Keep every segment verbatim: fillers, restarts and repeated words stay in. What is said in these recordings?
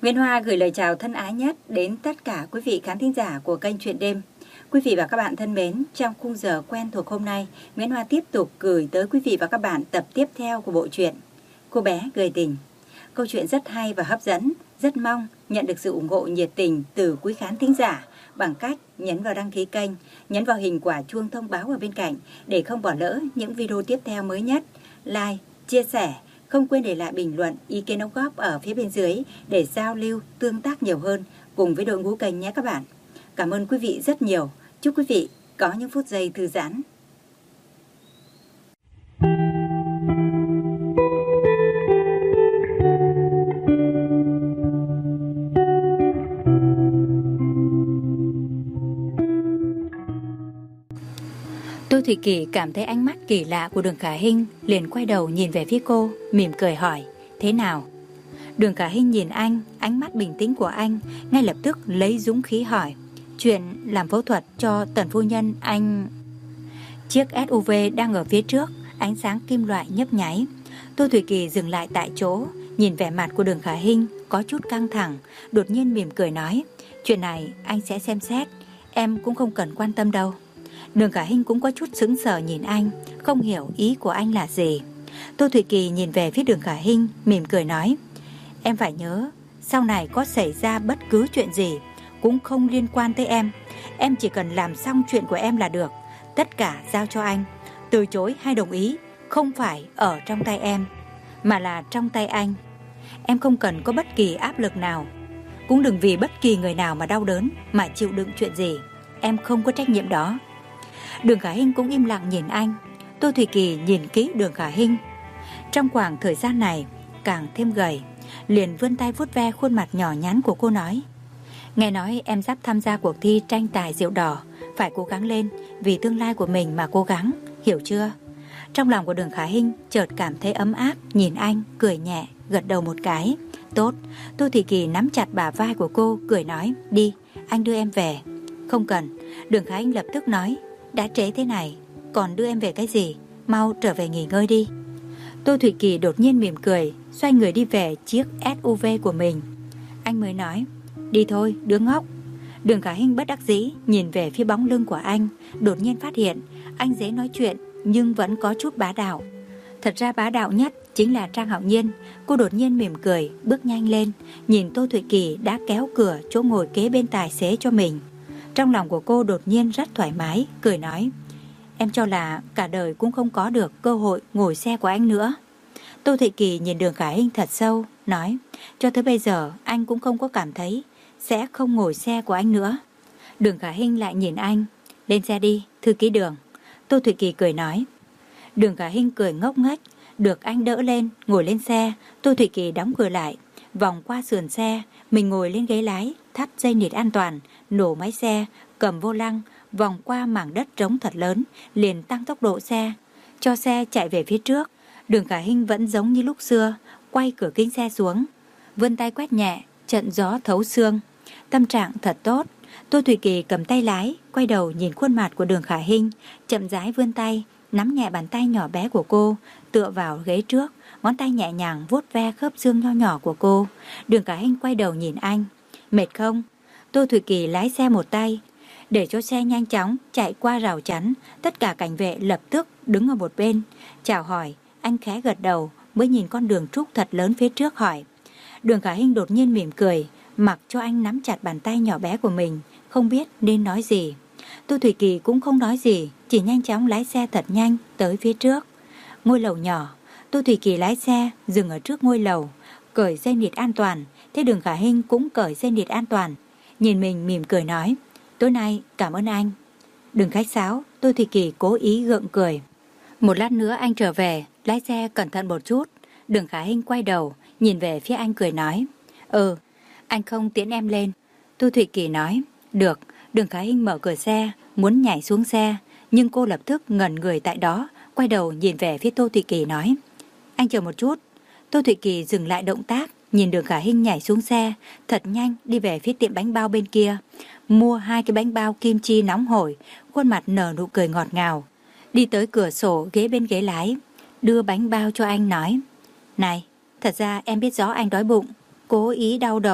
Nguyễn Hoa gửi lời chào thân ái nhất đến tất cả quý vị khán thính giả của kênh Chuyện Đêm. Quý vị và các bạn thân mến, trong khung giờ quen thuộc hôm nay, Nguyễn Hoa tiếp tục gửi tới quý vị và các bạn tập tiếp theo của bộ truyện Cô bé gửi tình. Câu chuyện rất hay và hấp dẫn, rất mong nhận được sự ủng hộ nhiệt tình từ quý khán thính giả bằng cách nhấn vào đăng ký kênh, nhấn vào hình quả chuông thông báo ở bên cạnh để không bỏ lỡ những video tiếp theo mới nhất. Like, chia sẻ, không quên để lại bình luận, ý kiến đóng góp ở phía bên dưới để giao lưu, tương tác nhiều hơn cùng với đội ngũ kênh nhé các bạn. Cảm ơn quý vị rất nhiều. Chúc quý vị có những phút giây thư giãn. Tô Thủy Kỳ cảm thấy ánh mắt kỳ lạ của Đường Khả Hinh, liền quay đầu nhìn về phía cô, mỉm cười hỏi, thế nào? Đường Khả Hinh nhìn anh, ánh mắt bình tĩnh của anh, ngay lập tức lấy dũng khí hỏi, chuyện làm phẫu thuật cho Tần phu nhân anh... Chiếc ét u vê đang ở phía trước, ánh sáng kim loại nhấp nháy. Tô Thủy Kỳ dừng lại tại chỗ, nhìn vẻ mặt của Đường Khả Hinh có chút căng thẳng, đột nhiên mỉm cười nói, chuyện này anh sẽ xem xét, em cũng không cần quan tâm đâu. Đường Khả Hinh cũng có chút sững sờ nhìn anh, không hiểu ý của anh là gì. Tô Thủy Kỳ nhìn về phía Đường Khả Hinh, mỉm cười nói, em phải nhớ, sau này có xảy ra bất cứ chuyện gì cũng không liên quan tới em. Em chỉ cần làm xong chuyện của em là được. Tất cả giao cho anh. Từ chối hay đồng ý không phải ở trong tay em, mà là trong tay anh. Em không cần có bất kỳ áp lực nào, cũng đừng vì bất kỳ người nào mà đau đớn, mà chịu đựng chuyện gì. Em không có trách nhiệm đó. Đường Khả Hinh cũng im lặng nhìn anh. Tô Thủy Kỳ nhìn kỹ Đường Khả Hinh. Trong khoảng thời gian này càng thêm gầy, liền vươn tay vuốt ve khuôn mặt nhỏ nhắn của cô nói, nghe nói em sắp tham gia cuộc thi tranh tài rượu đỏ, phải cố gắng lên, vì tương lai của mình mà cố gắng, hiểu chưa? Trong lòng của Đường Khả Hinh chợt cảm thấy ấm áp, nhìn anh, cười nhẹ, gật đầu một cái. Tốt. Tô Thủy Kỳ nắm chặt bả vai của cô, cười nói, đi, anh đưa em về. Không cần. Đường Khả Hinh lập tức nói, đã trễ thế này, còn đưa em về cái gì? Mau trở về nghỉ ngơi đi. Tô Thủy Kỳ đột nhiên mỉm cười, xoay người đi về chiếc ét u vê của mình. Anh mới nói, đi thôi, đứa ngốc. Đường Khả Hinh bất đắc dĩ nhìn về phía bóng lưng của anh, đột nhiên phát hiện anh dễ nói chuyện nhưng vẫn có chút bá đạo. Thật ra bá đạo nhất chính là Trang Hạo Nhiên. Cô đột nhiên mỉm cười, bước nhanh lên, nhìn Tô Thủy Kỳ đã kéo cửa chỗ ngồi kế bên tài xế cho mình. Trong lòng của cô đột nhiên rất thoải mái, cười nói, em cho là cả đời cũng không có được cơ hội ngồi xe của anh nữa. Tô Thủy Kỳ nhìn Đường Khả Hinh thật sâu, nói, cho tới bây giờ anh cũng không có cảm thấy sẽ không ngồi xe của anh nữa. Đường Khả Hinh lại nhìn anh, lên xe đi, thư ký Đường. Tô Thủy Kỳ cười nói. Đường Khả Hinh cười ngốc nghếch, được anh đỡ lên, ngồi lên xe. Tô Thủy Kỳ đóng cửa lại, vòng qua sườn xe, mình ngồi lên ghế lái, thắt dây nịt an toàn, nổ máy xe, cầm vô lăng, vòng qua mảng đất trống thật lớn, liền tăng tốc độ xe, cho xe chạy về phía trước. Đường Khả Hinh vẫn giống như lúc xưa, quay cửa kính xe xuống, vươn tay quét nhẹ, trận gió thấu xương. Tâm trạng thật tốt. Tô Thủy Kỳ cầm tay lái, quay đầu nhìn khuôn mặt của Đường Khả Hinh, chậm rãi vươn tay, nắm nhẹ bàn tay nhỏ bé của cô, tựa vào ghế trước, ngón tay nhẹ nhàng vuốt ve khớp xương nho nhỏ của cô. Đường Khả Hinh quay đầu nhìn anh, mệt không? Tô Thủy Kỳ lái xe một tay, để cho xe nhanh chóng chạy qua rào chắn. Tất cả cảnh vệ lập tức đứng ở một bên, chào hỏi. Anh khẽ gật đầu, mới nhìn con đường trúc thật lớn phía trước hỏi. Đường Khả Hinh đột nhiên mỉm cười, mặc cho anh nắm chặt bàn tay nhỏ bé của mình, không biết nên nói gì. Tô Thủy Kỳ cũng không nói gì, chỉ nhanh chóng lái xe thật nhanh tới phía trước. Ngôi lầu nhỏ. Tô Thủy Kỳ lái xe dừng ở trước ngôi lầu, cởi dây nịt an toàn. Thế Đường Khả Hinh cũng cởi dây nịt an toàn, nhìn mình mỉm cười nói, tối nay cảm ơn anh. Đừng khách sáo. Tô Thủy Kỳ cố ý gượng cười. Một lát nữa anh trở về, lái xe cẩn thận một chút. Đường Khả Hinh quay đầu nhìn về phía anh cười nói, ừ, anh không tiễn em lên. Tô Thủy Kỳ nói, được. Đường Khả Hinh mở cửa xe, muốn nhảy xuống xe, nhưng cô lập tức ngẩn người tại đó, quay đầu nhìn về phía Tô Thủy Kỳ nói, anh chờ một chút. Tô Thủy Kỳ dừng lại động tác, nhìn Đường Khả Hinh nhảy xuống xe, thật nhanh đi về phía tiệm bánh bao bên kia, mua hai cái bánh bao kim chi nóng hổi, khuôn mặt nở nụ cười ngọt ngào. Đi tới cửa sổ ghế bên ghế lái, đưa bánh bao cho anh nói, này, thật ra em biết rõ anh đói bụng, cố ý đau đầu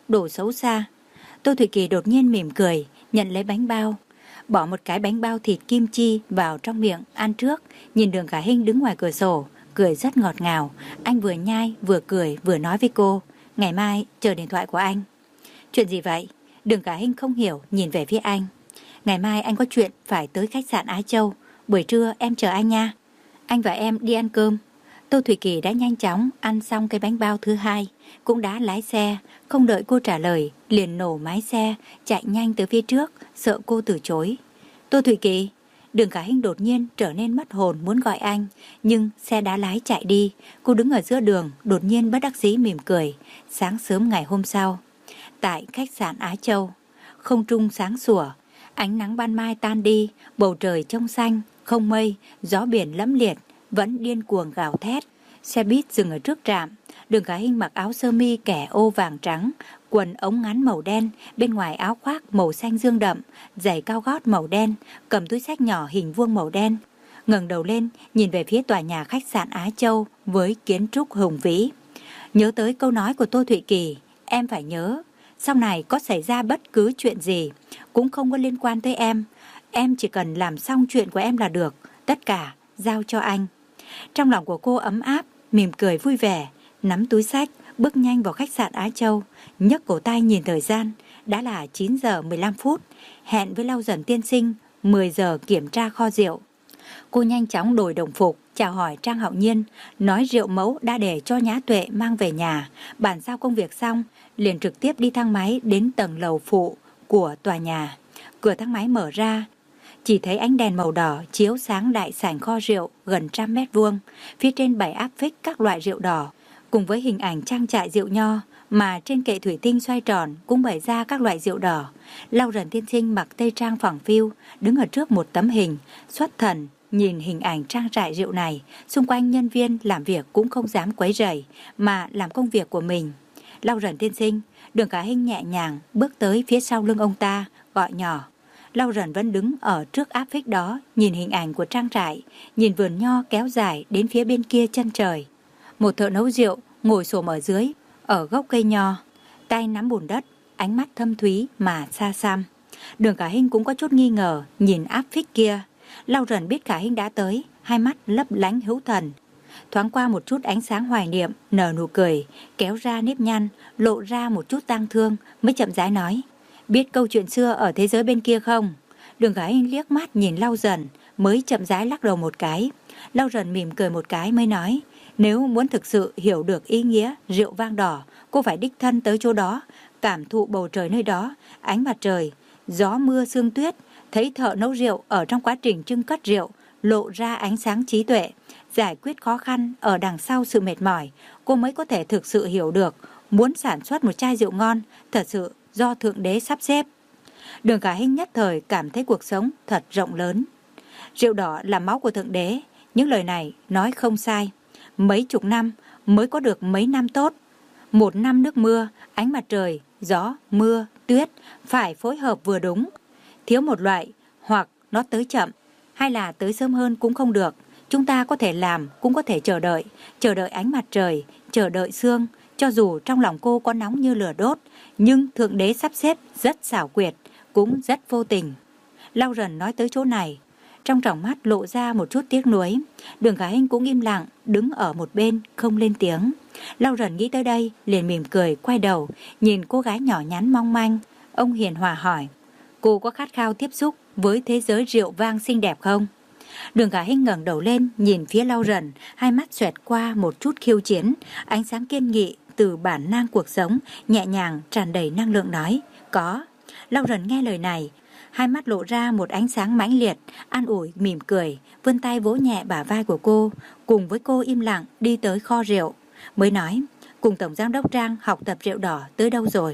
đồ xấu xa. Tô Thủy Kỳ đột nhiên mỉm cười, nhận lấy bánh bao, bỏ một cái bánh bao thịt kim chi vào trong miệng ăn trước, nhìn Đường Khả Hinh đứng ngoài cửa sổ, cười rất ngọt ngào. Anh vừa nhai vừa cười vừa nói với cô, ngày mai chờ điện thoại của anh. Chuyện gì vậy? Đường Khả Hinh không hiểu, nhìn về phía anh. Ngày mai anh có chuyện phải tới khách sạn Á Châu, buổi trưa em chờ anh nha. Anh và em đi ăn cơm. Tô Thủy Kỳ đã nhanh chóng ăn xong cái bánh bao thứ hai, cũng đã lái xe, không đợi cô trả lời, liền nổ máy xe, chạy nhanh tới phía trước, sợ cô từ chối. Tô Thủy Kỳ. Đường Khả Hinh đột nhiên trở nên mất hồn muốn gọi anh, nhưng xe đã lái chạy đi. Cô đứng ở giữa đường, đột nhiên bất đắc dĩ mỉm cười. Sáng sớm ngày hôm sau, tại khách sạn Á Châu, không trung sáng sủa, ánh nắng ban mai tan đi, bầu trời trong xanh, không mây, gió biển lẫm liệt vẫn điên cuồng gào thét. Xe buýt dừng ở trước trạm. Đường Khả Hinh mặc áo sơ mi kẻ ô vàng trắng, quần ống ngắn màu đen, bên ngoài áo khoác màu xanh dương đậm, giày cao gót màu đen, cầm túi xách nhỏ hình vuông màu đen. Ngẩng đầu lên, nhìn về phía tòa nhà khách sạn Á Châu với kiến trúc hùng vĩ. Nhớ tới câu nói của Tô Thủy Kỳ, em phải nhớ, sau này có xảy ra bất cứ chuyện gì, cũng không có liên quan tới em. Em chỉ cần làm xong chuyện của em là được, tất cả giao cho anh. Trong lòng của cô ấm áp, mỉm cười vui vẻ, nắm túi xách, bước nhanh vào khách sạn Á Châu, nhấc cổ tay nhìn thời gian, đã là chín giờ mười lăm phút, hẹn với Lau Dần tiên sinh, mười giờ kiểm tra kho rượu. Cô nhanh chóng đổi đồng phục, chào hỏi Trang Hạo Nhiên, nói rượu mẫu đã để cho Nhã Tuệ mang về nhà, bàn giao công việc xong, liền trực tiếp đi thang máy đến tầng lầu phụ của tòa nhà. Cửa thang máy mở ra, chỉ thấy ánh đèn màu đỏ chiếu sáng đại sảnh kho rượu gần trăm mét vuông, phía trên bày áp phích các loại rượu đỏ, cùng với hình ảnh trang trại rượu nho, mà trên kệ thủy tinh xoay tròn cũng bày ra các loại rượu đỏ. Lau Dần tiên sinh mặc tây trang phẳng phiu, đứng ở trước một tấm hình, xuất thần nhìn hình ảnh trang trại rượu này. Xung quanh nhân viên làm việc cũng không dám quấy rầy, mà làm công việc của mình. Lau Dần tiên sinh. Đường Khả Hinh nhẹ nhàng bước tới phía sau lưng ông ta, gọi nhỏ. Lau Dần vẫn đứng ở trước áp phích đó, nhìn hình ảnh của trang trại, nhìn vườn nho kéo dài đến phía bên kia chân trời. Một thợ nấu rượu ngồi xổm ở dưới, ở gốc cây nho, tay nắm bùn đất, ánh mắt thâm thúy mà xa xăm. Đường Khả Hinh cũng có chút nghi ngờ nhìn áp phích kia. Lau Dần biết Khả Hinh đã tới, hai mắt lấp lánh hữu thần, thoáng qua một chút ánh sáng hoài niệm, nở nụ cười, kéo ra nếp nhăn, lộ ra một chút tang thương, mới chậm rãi nói: biết câu chuyện xưa ở thế giới bên kia không? Đường Khả Hinh liếc mắt nhìn Lau Dần, mới chậm rãi lắc đầu một cái. Lau Dần mỉm cười một cái mới nói: nếu muốn thực sự hiểu được ý nghĩa rượu vang đỏ, cô phải đích thân tới chỗ đó, cảm thụ bầu trời nơi đó, ánh mặt trời, gió mưa sương tuyết, thấy thợ nấu rượu ở trong quá trình trưng cất rượu lộ ra ánh sáng trí tuệ, giải quyết khó khăn ở đằng sau sự mệt mỏi, cô mới có thể thực sự hiểu được muốn sản xuất một chai rượu ngon thật sự do Thượng Đế sắp xếp. Đường Khả Hinh nhất thời cảm thấy cuộc sống thật rộng lớn. Rượu đỏ là máu của Thượng Đế, những lời này nói không sai. Mấy chục năm mới có được mấy năm tốt. Một năm nước mưa, ánh mặt trời, gió, mưa, tuyết phải phối hợp vừa đúng. Thiếu một loại, hoặc nó tới chậm, hay là tới sớm hơn cũng không được. Chúng ta có thể làm, cũng có thể chờ đợi. Chờ đợi ánh mặt trời, chờ đợi sương. Cho dù trong lòng cô có nóng như lửa đốt, nhưng Thượng Đế sắp xếp rất xảo quyệt, cũng rất vô tình. Lau Dần nói tới chỗ này, trong tròng mắt lộ ra một chút tiếc nuối. Đường Khả Hinh cũng im lặng, đứng ở một bên, không lên tiếng. Lau Dần nghĩ tới đây, liền mỉm cười, quay đầu, nhìn cô gái nhỏ nhắn mong manh. Ông hiền hòa hỏi: cô có khát khao tiếp xúc với thế giới rượu vang xinh đẹp không? Đường Khả Hinh ngẩng đầu lên, nhìn phía Lau Dần, hai mắt xoẹt qua một chút khiêu chiến, ánh sáng kiên nghị từ bản năng cuộc sống, nhẹ nhàng tràn đầy năng lượng nói: có. Lau Dần nghe lời này, hai mắt lộ ra một ánh sáng mãnh liệt, an ủi mỉm cười, vươn tay vỗ nhẹ bả vai của cô, cùng với cô im lặng đi tới kho rượu, mới nói: cùng Tổng Giám đốc Trang học tập rượu đỏ tới đâu rồi?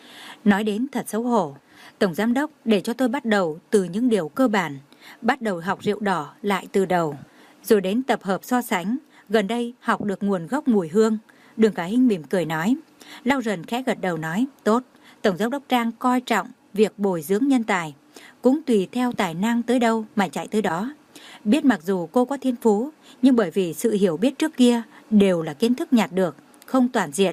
Nói đến thật xấu hổ, Tổng Giám đốc để cho tôi bắt đầu từ những điều cơ bản, bắt đầu học rượu đỏ lại từ đầu, rồi đến tập hợp so sánh, gần đây học được nguồn gốc mùi hương. Đường Khả Hinh mỉm cười nói. Lau Dần khẽ gật đầu nói: tốt. Tổng Giám đốc Trang coi trọng việc bồi dưỡng nhân tài, cũng tùy theo tài năng tới đâu mà chạy tới đó. Biết mặc dù cô có thiên phú, nhưng bởi vì sự hiểu biết trước kia đều là kiến thức nhặt được, không toàn diện,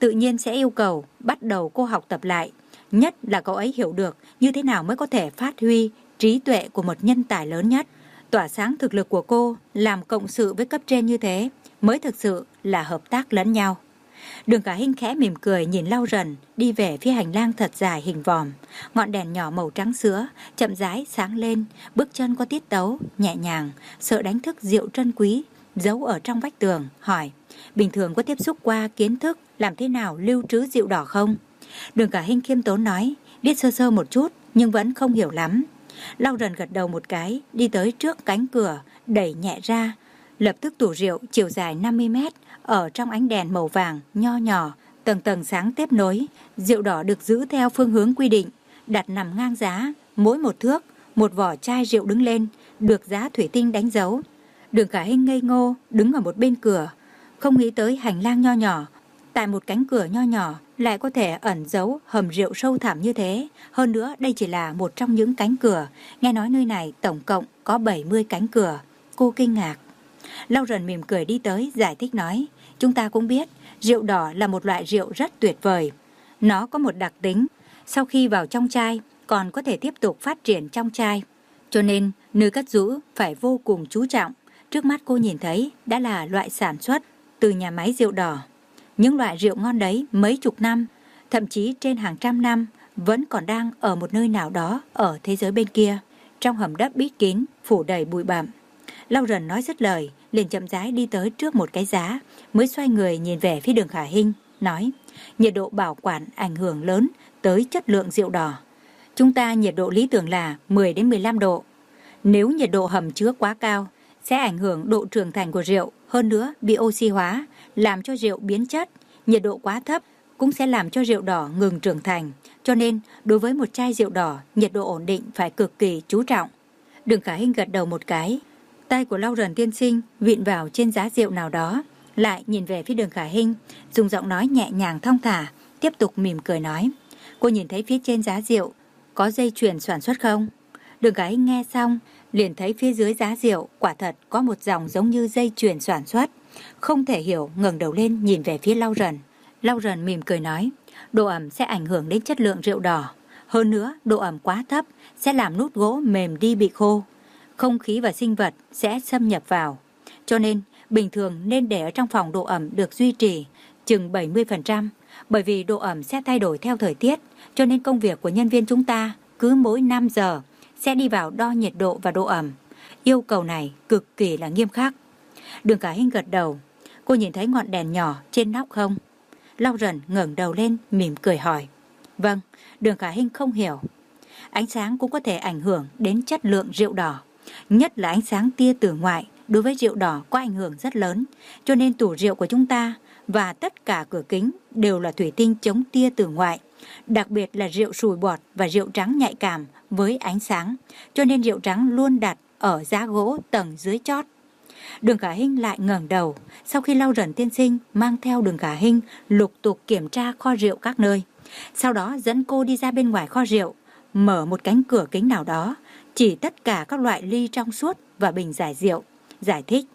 tự nhiên sẽ yêu cầu bắt đầu cô học tập lại. Nhất là cậu ấy hiểu được như thế nào mới có thể phát huy trí tuệ của một nhân tài lớn nhất. Tỏa sáng thực lực của cô, làm cộng sự với cấp trên như thế mới thực sự là hợp tác lẫn nhau. Đường Khả Hinh khẽ mỉm cười nhìn Lau Rần đi về phía hành lang thật dài hình vòm. Ngọn đèn nhỏ màu trắng sữa chậm rãi sáng lên, bước chân có tiết tấu, nhẹ nhàng, sợ đánh thức rượu trân quý giấu ở trong vách tường, hỏi: bình thường có tiếp xúc qua kiến thức làm thế nào lưu trữ rượu đỏ không? Đường Khả Hinh khiêm tốn nói: biết sơ sơ một chút nhưng vẫn không hiểu lắm. Lau Rần gật đầu một cái, đi tới trước cánh cửa, đẩy nhẹ ra. Lập tức tủ rượu chiều dài năm mươi mét ở trong ánh đèn màu vàng nho nhỏ, tầng tầng sáng tiếp nối. Rượu đỏ được giữ theo phương hướng quy định, đặt nằm ngang giá, mỗi một thước một vỏ chai rượu đứng lên, được giá thủy tinh đánh dấu. Đường Khả Hinh ngây ngô đứng ở một bên cửa, không nghĩ tới hành lang nho nhỏ, tại một cánh cửa nho nhỏ lại có thể ẩn giấu hầm rượu sâu thẳm như thế. Hơn nữa đây chỉ là một trong những cánh cửa, nghe nói nơi này tổng cộng có bảy mươi cánh cửa. Cô kinh ngạc. Lau Rần mỉm cười đi tới giải thích nói: chúng ta cũng biết rượu đỏ là một loại rượu rất tuyệt vời. Nó có một đặc tính, sau khi vào trong chai còn có thể tiếp tục phát triển trong chai, cho nên nơi cất giữ phải vô cùng chú trọng. Trước mắt cô nhìn thấy đã là loại sản xuất từ nhà máy rượu đỏ. Những loại rượu ngon đấy mấy chục năm, thậm chí trên hàng trăm năm vẫn còn đang ở một nơi nào đó ở thế giới bên kia, trong hầm đất bít kín phủ đầy bụi bặm. Lau Rần nói dứt lời liền chậm rãi đi tới trước một cái giá, mới xoay người nhìn về phía Đường Khả Hinh, nói: nhiệt độ bảo quản ảnh hưởng lớn tới chất lượng rượu đỏ. Chúng ta nhiệt độ lý tưởng là mười đến mười lăm độ. Nếu nhiệt độ hầm chứa quá cao sẽ ảnh hưởng độ trưởng thành của rượu, hơn nữa bị oxy hóa, làm cho rượu biến chất. Nhiệt độ quá thấp cũng sẽ làm cho rượu đỏ ngừng trưởng thành, cho nên đối với một chai rượu đỏ, nhiệt độ ổn định phải cực kỳ chú trọng. Đường Khả Hinh gật đầu một cái, tay của Lau Rần tiên sinh vịn vào trên giá rượu nào đó, lại nhìn về phía Đường Khả Hinh, dùng giọng nói nhẹ nhàng thong thả, tiếp tục mỉm cười nói: cô nhìn thấy phía trên giá rượu có dây chuyền sản xuất không? Đường Khả Hinh nghe xong liền thấy phía dưới giá rượu quả thật có một dòng giống như dây chuyền sản xuất, không thể hiểu, ngẩng đầu lên nhìn về phía Lau Rần. Lau Rần mỉm cười nói: độ ẩm sẽ ảnh hưởng đến chất lượng rượu đỏ, hơn nữa độ ẩm quá thấp sẽ làm nút gỗ mềm đi bị khô, không khí và sinh vật sẽ xâm nhập vào, cho nên bình thường nên để ở trong phòng độ ẩm được duy trì chừng bảy mươi phần trăm, bởi vì độ ẩm sẽ thay đổi theo thời tiết, cho nên công việc của nhân viên chúng ta cứ mỗi năm giờ sẽ đi vào đo nhiệt độ và độ ẩm. Yêu cầu này cực kỳ là nghiêm khắc. Đường Khả Hinh gật đầu. Cô nhìn thấy ngọn đèn nhỏ trên nóc không? Lau Rần ngẩng đầu lên mỉm cười hỏi. Vâng. Đường Khả Hinh không hiểu. Ánh sáng cũng có thể ảnh hưởng đến chất lượng rượu đỏ, nhất là ánh sáng tia từ ngoại đối với rượu đỏ có ảnh hưởng rất lớn, cho nên tủ rượu của chúng ta và tất cả cửa kính đều là thủy tinh chống tia từ ngoại. Đặc biệt là rượu sùi bọt và rượu trắng nhạy cảm với ánh sáng, cho nên rượu trắng luôn đặt ở giá gỗ tầng dưới chót. Đường Khả Hinh lại ngẩng đầu. Sau khi Lau Rần tiên sinh mang theo Đường Khả Hinh lục tục kiểm tra kho rượu các nơi, sau đó dẫn cô đi ra bên ngoài kho rượu, mở một cánh cửa kính nào đó, chỉ tất cả các loại ly trong suốt và bình giải rượu, giải thích: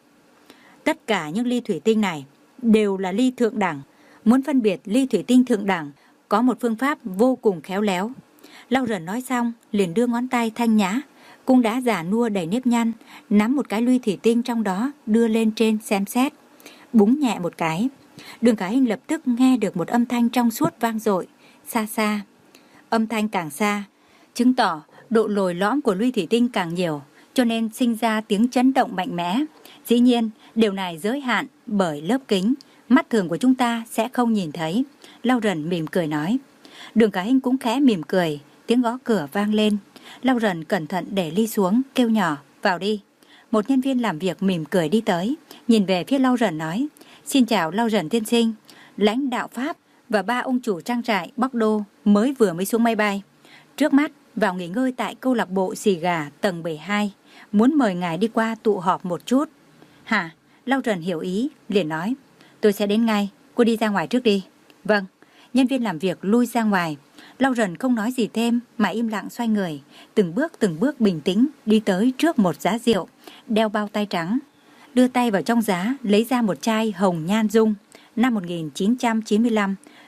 tất cả những ly thủy tinh này đều là ly thượng đẳng. Muốn phân biệt ly thủy tinh thượng đẳng có một phương pháp vô cùng khéo léo. Lau Rần nói xong liền đưa ngón tay thanh nhã, cũng đã già nua đầy nếp nhăn, nắm một cái ly thủy tinh trong đó đưa lên trên xem xét, búng nhẹ một cái. Đường Khả Hinh lập tức nghe được một âm thanh trong suốt vang dội xa xa. Âm thanh càng xa chứng tỏ độ lồi lõm của ly thủy tinh càng nhiều, cho nên sinh ra tiếng chấn động mạnh mẽ. Dĩ nhiên điều này giới hạn bởi lớp kính, mắt thường của chúng ta sẽ không nhìn thấy. Lau Rần mỉm cười nói. Đường Khả Hinh cũng khẽ mỉm cười. Tiếng gõ cửa vang lên. Lau Rần cẩn thận để ly xuống, kêu nhỏ: vào đi. Một nhân viên làm việc mỉm cười đi tới, nhìn về phía Lau Rần nói: xin chào Lau Rần tiên sinh, lãnh đạo Pháp và ba ông chủ trang trại Bordeaux mới vừa mới xuống máy bay, trước mắt vào nghỉ ngơi tại câu lạc bộ xì gà tầng bảy mươi hai, muốn mời ngài đi qua tụ họp một chút. Hả? Lau Rần hiểu ý liền nói: tôi sẽ đến ngay, cô đi ra ngoài trước đi. Vâng. Nhân viên làm việc lui ra ngoài. Lau Rần không nói gì thêm mà im lặng xoay người, từng bước từng bước bình tĩnh đi tới trước một giá rượu, đeo bao tay trắng, đưa tay vào trong giá lấy ra một chai hồng nhan dung năm một nghìn chín trăm chín mươi lăm,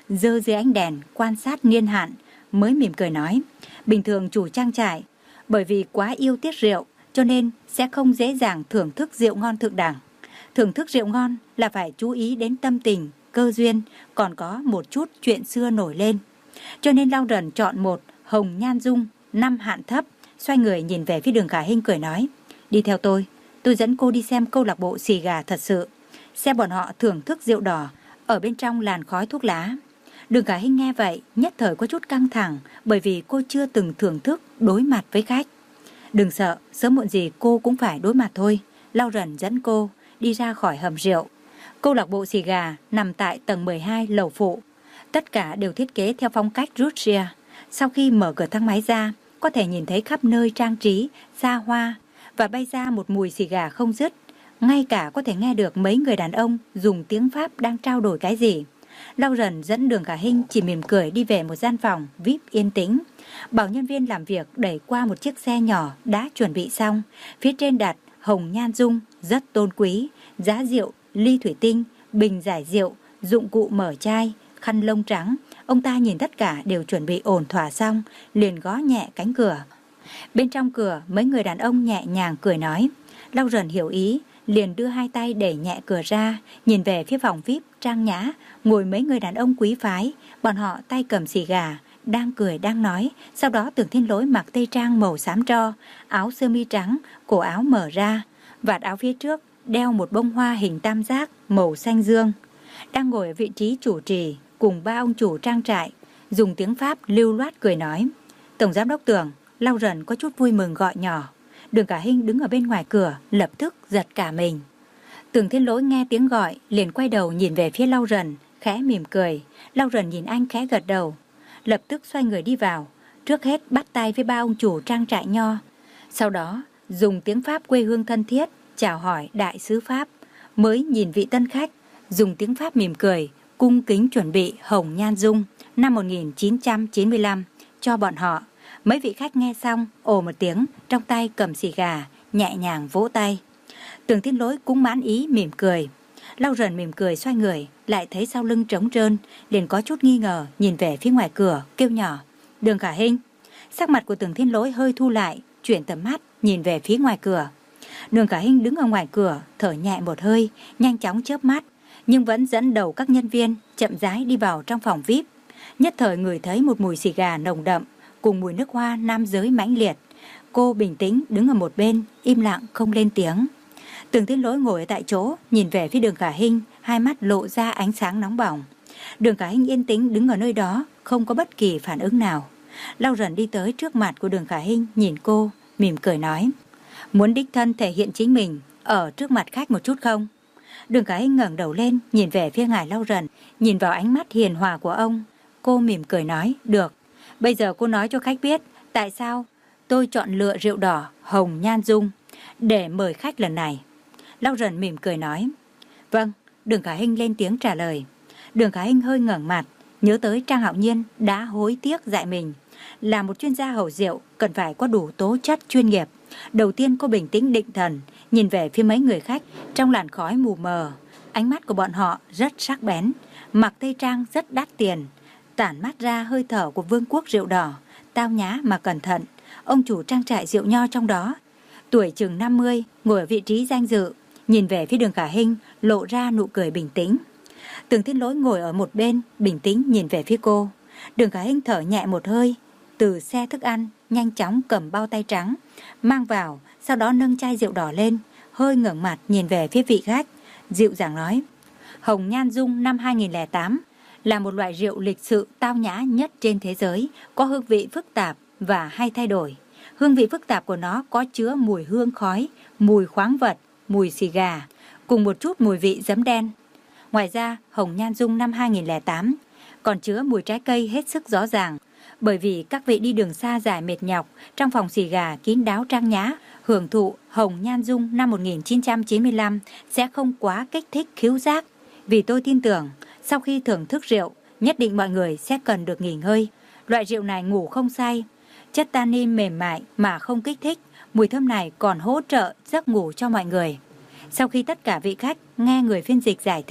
dơ dưới ánh đèn quan sát niên hạn, mới mỉm cười nói, bình thường chủ trang trại bởi vì quá yêu tiếc rượu cho nên sẽ không dễ dàng thưởng thức rượu ngon thượng đẳng. Thưởng thức rượu ngon là phải chú ý đến tâm tình, cơ duyên, còn có một chút chuyện xưa nổi lên. Cho nên Lau Rần chọn một hồng nhan dung, năm hạn thấp, xoay người nhìn về phía Đường Khả Hinh cười nói, đi theo tôi, tôi dẫn cô đi xem câu lạc bộ xì gà thật sự, xem bọn họ thưởng thức rượu đỏ ở bên trong làn khói thuốc lá. Đường Khả Hinh nghe vậy nhất thời có chút căng thẳng, bởi vì cô chưa từng thưởng thức đối mặt với khách. Đừng sợ, sớm muộn gì cô cũng phải đối mặt thôi. Lau Rần dẫn cô đi ra khỏi hầm rượu. Câu lạc bộ xì gà nằm tại tầng mười hai lầu phụ. Tất cả đều thiết kế theo phong cách Russia. Sau khi mở cửa thang máy ra, có thể nhìn thấy khắp nơi trang trí, xa hoa và bay ra một mùi xì gà không dứt. Ngay cả có thể nghe được mấy người đàn ông dùng tiếng Pháp đang trao đổi cái gì. Lau Rần dẫn Đường Khả Hinh chỉ mỉm cười đi về một gian phòng vi ai pi yên tĩnh. Bảo nhân viên làm việc đẩy qua một chiếc xe nhỏ đã chuẩn bị xong. Phía trên đặt hồng nhan dung rất tôn quý, giá rượu, ly thủy tinh, bình giải rượu, dụng cụ mở chai, khăn lông trắng. Ông ta nhìn tất cả đều chuẩn bị ổn thỏa xong, liền gõ nhẹ cánh cửa. Bên trong cửa mấy người đàn ông nhẹ nhàng cười nói. Lau Rần hiểu ý, liền đưa hai tay đẩy nhẹ cửa ra, nhìn về phía phòng vi ai pi trang nhã, ngồi mấy người đàn ông quý phái, bọn họ tay cầm xì gà, đang cười đang nói. Sau đó Tưởng Thiên Lỗi mặc tây trang màu xám tro, áo sơ mi trắng, cổ áo mở ra, vạt áo phía trước đeo một bông hoa hình tam giác màu xanh dương, đang ngồi ở vị trí chủ trì cùng ba ông chủ trang trại, dùng tiếng Pháp lưu loát cười nói. Tổng giám đốc Tưởng. Lau Rần có chút vui mừng gọi nhỏ. Đường Khả Hinh đứng ở bên ngoài cửa lập tức giật cả mình. Tưởng Thiên Lỗi nghe tiếng gọi liền quay đầu nhìn về phía Lau Rần, khẽ mỉm cười. Lau Rần nhìn anh khẽ gật đầu, lập tức xoay người đi vào. Trước hết bắt tay với ba ông chủ trang trại nho, sau đó dùng tiếng Pháp quê hương thân thiết chào hỏi đại sứ Pháp, mới nhìn vị tân khách dùng tiếng Pháp mỉm cười cung kính chuẩn bị hồng nhan dung năm một nghìn chín trăm chín mươi lăm cho bọn họ. Mấy vị khách nghe xong ồ một tiếng, trong tay cầm xì gà nhẹ nhàng vỗ tay. Tưởng Thiên Lỗi cũng mãn ý mỉm cười. Lau Rần mỉm cười xoay người, lại thấy sau lưng trống trơn, liền có chút nghi ngờ nhìn về phía ngoài cửa, kêu nhỏ, Đường Khả Hinh. Sắc mặt của Tưởng Thiên Lỗi hơi thu lại, chuyển tầm mắt nhìn về phía ngoài cửa. Đường Khả Hinh đứng ở ngoài cửa, thở nhẹ một hơi, nhanh chóng chớp mắt, nhưng vẫn dẫn đầu các nhân viên chậm rãi đi vào trong phòng vi ai pi. Nhất thời ngửi thấy một mùi xì gà nồng đậm cùng mùi nước hoa nam giới mãnh liệt. Cô bình tĩnh đứng ở một bên, im lặng không lên tiếng. Tưởng Thiên Lỗi ngồi ở tại chỗ, nhìn về phía Đường Khả Hinh, hai mắt lộ ra ánh sáng nóng bỏng. Đường Khả Hinh yên tĩnh đứng ở nơi đó, không có bất kỳ phản ứng nào. Lau Rần đi tới trước mặt của Đường Khả Hinh, nhìn cô, mỉm cười nói, muốn đích thân thể hiện chính mình ở trước mặt khách một chút không? Đường Khả Hinh ngẩng đầu lên, nhìn về phía ngài Lau Rần, nhìn vào ánh mắt hiền hòa của ông. Cô mỉm cười nói, được. Bây giờ cô nói cho khách biết tại sao tôi chọn lựa rượu đỏ hồng nhan dung để mời khách lần này. Lau Rần mỉm cười nói, vâng. Đường Khả Hinh lên tiếng trả lời. Đường Khả Hinh hơi ngẩng mặt, nhớ tới Trang Hạo Nhiên đã hối tiếc dạy mình. Là một chuyên gia hầu rượu cần phải có đủ tố chất chuyên nghiệp. Đầu tiên cô bình tĩnh định thần, nhìn về phía mấy người khách trong làn khói mù mờ. Ánh mắt của bọn họ rất sắc bén, mặc tây trang rất đắt tiền, tản mát ra hơi thở của vương quốc rượu đỏ, tao nhã mà cẩn thận. Ông chủ trang trại rượu nho trong đó, tuổi chừng năm mươi, ngồi ở vị trí danh dự, nhìn về phía Đường Khả Hinh, lộ ra nụ cười bình tĩnh. Tưởng Thiên Lỗi ngồi ở một bên, bình tĩnh nhìn về phía cô. Đường Khả Hinh thở nhẹ một hơi, từ xe thức ăn nhanh chóng cầm bao tay trắng mang vào, sau đó nâng chai rượu đỏ lên, hơi ngẩng mặt nhìn về phía vị khách, dịu dàng nói, hồng nhan dung năm hai nghìn lẻ tám là một loại rượu lịch sự tao nhã nhất trên thế giới, có hương vị phức tạp và hay thay đổi. Hương vị phức tạp của nó có chứa mùi hương khói, mùi khoáng vật, mùi xì gà, cùng một chút mùi vị giấm đen. Ngoài ra, hồng nhan dung năm hai nghìn lẻ tám còn chứa mùi trái cây hết sức rõ ràng, bởi vì các vị đi đường xa dài mệt nhọc, trong phòng xì gà kín đáo trang nhã, hưởng thụ hồng nhan dung năm một nghìn chín trăm chín mươi lăm sẽ không quá kích thích khứu giác. Vì tôi tin tưởng, sau khi thưởng thức rượu, nhất định mọi người sẽ cần được nghỉ ngơi. Loại rượu này ngủ không say, chất tannin mềm mại mà không kích thích, mùi thơm này còn hỗ trợ giấc ngủ cho mọi người. Sau khi tất cả vị khách nghe người phiên dịch giải thích,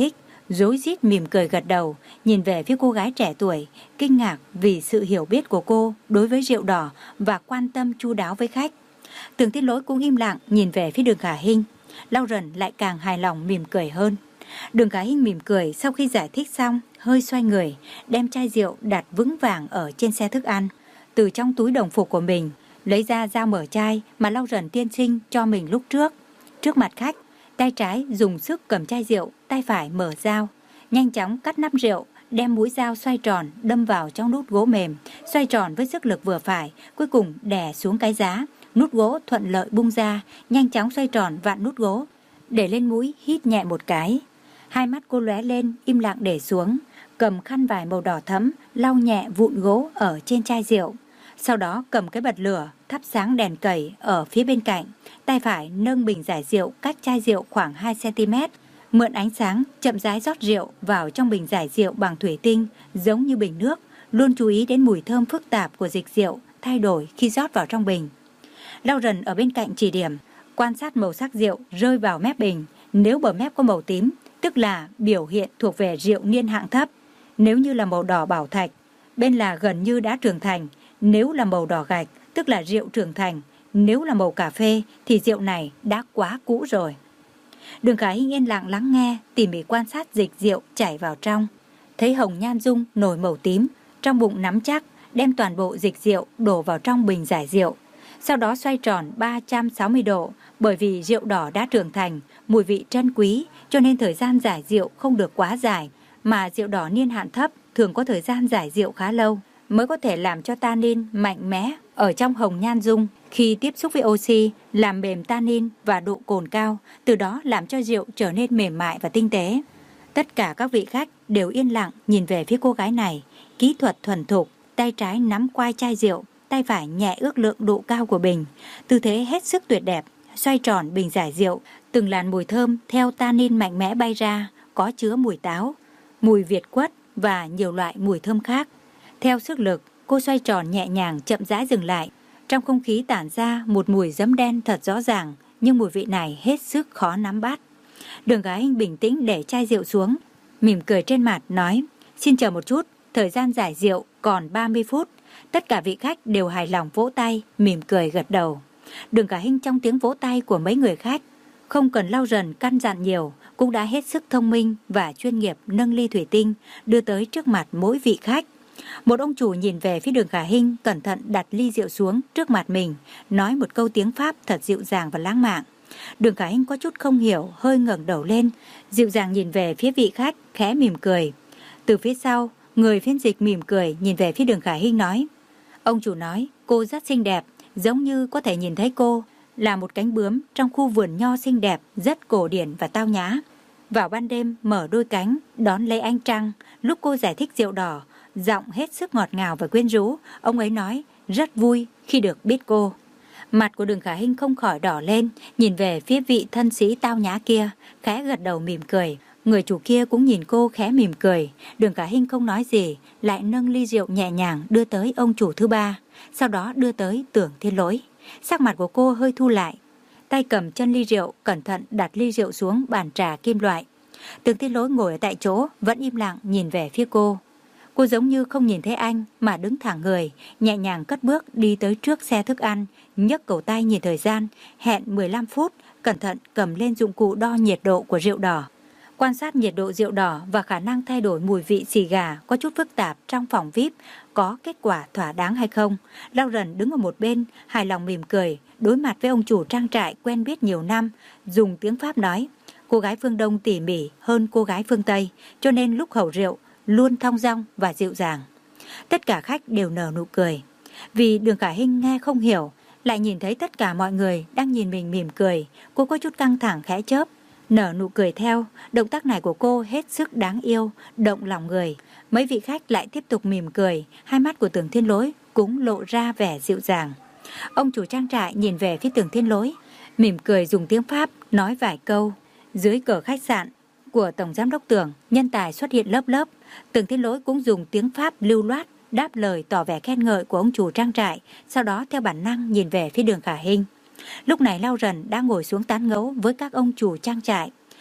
rối rít mỉm cười gật đầu, nhìn về phía cô gái trẻ tuổi, kinh ngạc vì sự hiểu biết của cô đối với rượu đỏ và quan tâm chu đáo với khách. Tưởng Thiên Lỗi cũng im lặng nhìn về phía Đường Khả Hinh. Lau Rần lại càng hài lòng mỉm cười hơn. Đường Khả Hinh mỉm cười sau khi giải thích xong, hơi xoay người, đem chai rượu đặt vững vàng ở trên xe thức ăn. Từ trong túi đồng phục của mình, lấy ra dao mở chai mà Lau Rần tiên sinh cho mình lúc trước. Trước mặt khách, tay trái dùng sức cầm chai rượu, tay phải mở dao, nhanh chóng cắt nắp rượu, đem mũi dao xoay tròn đâm vào trong nút gỗ mềm, xoay tròn với sức lực vừa phải, cuối cùng đè xuống cái giá. Nút gỗ thuận lợi bung ra, nhanh chóng xoay tròn vặn nút gỗ, để lên mũi hít nhẹ một cái. Hai mắt cô lóe lên, im lặng để xuống, cầm khăn vải màu đỏ thẫm lau nhẹ vụn gỗ ở trên chai rượu. Sau đó cầm cái bật lửa thắp sáng đèn cầy ở phía bên cạnh, tay phải nâng bình giải rượu cách chai rượu khoảng hai xăng ti mét, mượn ánh sáng chậm rãi rót rượu vào trong bình giải rượu bằng thủy tinh giống như bình nước, luôn chú ý đến mùi thơm phức tạp của dịch rượu thay đổi khi rót vào trong bình. Lau Rần ở bên cạnh chỉ điểm, quan sát màu sắc rượu rơi vào mép bình. Nếu bờ mép có màu tím, tức là biểu hiện thuộc về rượu niên hạng thấp. Nếu như là màu đỏ bảo thạch, bên là gần như đã trưởng thành. Nếu là màu đỏ gạch, tức là rượu trưởng thành. Nếu là màu cà phê thì rượu này đã quá cũ rồi. Đường Khả Hinh yên lặng lắng nghe, tỉ mỉ quan sát dịch rượu chảy vào trong. Thấy hồng nhan dung nổi màu tím, trong bụng nắm chắc, đem toàn bộ dịch rượu đổ vào trong bình giải rượu. Sau đó xoay tròn ba trăm sáu mươi độ, bởi vì rượu đỏ đã trưởng thành, mùi vị trân quý, cho nên thời gian giải rượu không được quá dài, mà rượu đỏ niên hạn thấp thường có thời gian giải rượu khá lâu, mới có thể làm cho tannin mạnh mẽ ở trong hồng nhan dung khi tiếp xúc với oxy, làm mềm tannin và độ cồn cao, từ đó làm cho rượu trở nên mềm mại và tinh tế. Tất cả các vị khách đều yên lặng nhìn về phía cô gái này, kỹ thuật thuần thục, tay trái nắm quai chai rượu, tay phải nhẹ ước lượng độ cao của bình, tư thế hết sức tuyệt đẹp, xoay tròn bình giải rượu, từng làn mùi thơm theo tannin mạnh mẽ bay ra, có chứa mùi táo, mùi việt quất và nhiều loại mùi thơm khác. Theo sức lực, cô xoay tròn nhẹ nhàng chậm rãi dừng lại, trong không khí tản ra một mùi giấm đen thật rõ ràng, nhưng mùi vị này hết sức khó nắm bắt. Đường Khả Hinh bình tĩnh để chai rượu xuống, mỉm cười trên mặt nói: "Xin chờ một chút, thời gian giải rượu còn ba mươi phút." Tất cả vị khách đều hài lòng vỗ tay, mỉm cười gật đầu. Đường Khả Hinh trong tiếng vỗ tay của mấy người khách, không cần Lau Rần căn dặn nhiều, cũng đã hết sức thông minh và chuyên nghiệp nâng ly thủy tinh đưa tới trước mặt mỗi vị khách. Một ông chủ nhìn về phía Đường Khả Hinh, cẩn thận đặt ly rượu xuống trước mặt mình, nói một câu tiếng Pháp thật dịu dàng và lãng mạn. Đường Khả Hinh có chút không hiểu, hơi ngẩng đầu lên, dịu dàng nhìn về phía vị khách, khẽ mỉm cười. Từ phía sau, người phiên dịch mỉm cười nhìn về phía Đường Khả Hinh nói: "Ông chủ nói cô rất xinh đẹp, giống như có thể nhìn thấy cô là một cánh bướm trong khu vườn nho xinh đẹp, rất cổ điển và tao nhã. Vào ban đêm mở đôi cánh đón lấy ánh trăng." Lúc cô giải thích rượu đỏ, giọng hết sức ngọt ngào và quyến rũ. Ông ấy nói rất vui khi được biết cô. Mặt của Đường Khả Hinh không khỏi đỏ lên, nhìn về phía vị thân sĩ tao nhã kia, khẽ gật đầu mỉm cười. Người chủ kia cũng nhìn cô khẽ mỉm cười. Đường Khả Hinh không nói gì, lại nâng ly rượu nhẹ nhàng đưa tới ông chủ thứ ba, sau đó đưa tới Tưởng Thiên Lỗi. Sắc mặt của cô hơi thu lại, tay cầm chân ly rượu, cẩn thận đặt ly rượu xuống bàn trà kim loại. Tưởng Thiên Lỗi ngồi ở tại chỗ, vẫn im lặng nhìn về phía cô. Cô giống như không nhìn thấy anh mà đứng thẳng người, nhẹ nhàng cất bước đi tới trước xe thức ăn, nhấc cổ tay nhìn thời gian, hẹn mười lăm phút, cẩn thận cầm lên dụng cụ đo nhiệt độ của rượu đỏ. Quan sát nhiệt độ rượu đỏ và khả năng thay đổi mùi vị xì gà có chút phức tạp trong phòng vi ai pi có kết quả thỏa đáng hay không. Lau Rần đứng ở một bên, hài lòng mỉm cười, đối mặt với ông chủ trang trại quen biết nhiều năm, dùng tiếng Pháp nói: "Cô gái phương Đông tỉ mỉ hơn cô gái phương Tây, cho nên lúc hầu rượu luôn thong dong và dịu dàng." Tất cả khách đều nở nụ cười. Vì Đường Khả Hinh nghe không hiểu, lại nhìn thấy tất cả mọi người đang nhìn mình mỉm cười, cô có chút căng thẳng khẽ chớp, nở nụ cười theo. Động tác này của cô hết sức đáng yêu, động lòng người. Mấy vị khách lại tiếp tục mỉm cười, hai mắt của Tưởng Thiên Lỗi cũng lộ ra vẻ dịu dàng. Ông chủ trang trại nhìn về phía Tưởng Thiên Lỗi, mỉm cười dùng tiếng Pháp nói vài câu. Dưới cửa khách sạn của Tổng Giám đốc Tưởng, nhân tài xuất hiện lớp lớp. Tưởng Thiên Lỗi cũng dùng tiếng Pháp lưu loát đáp lời tỏ vẻ khen ngợi của ông chủ trang trại, sau đó theo bản năng nhìn về phía Đường Khả Hinh. Lúc này Lau Rần đang ngồi xuống tán gẫu với các ông chủ trang trại.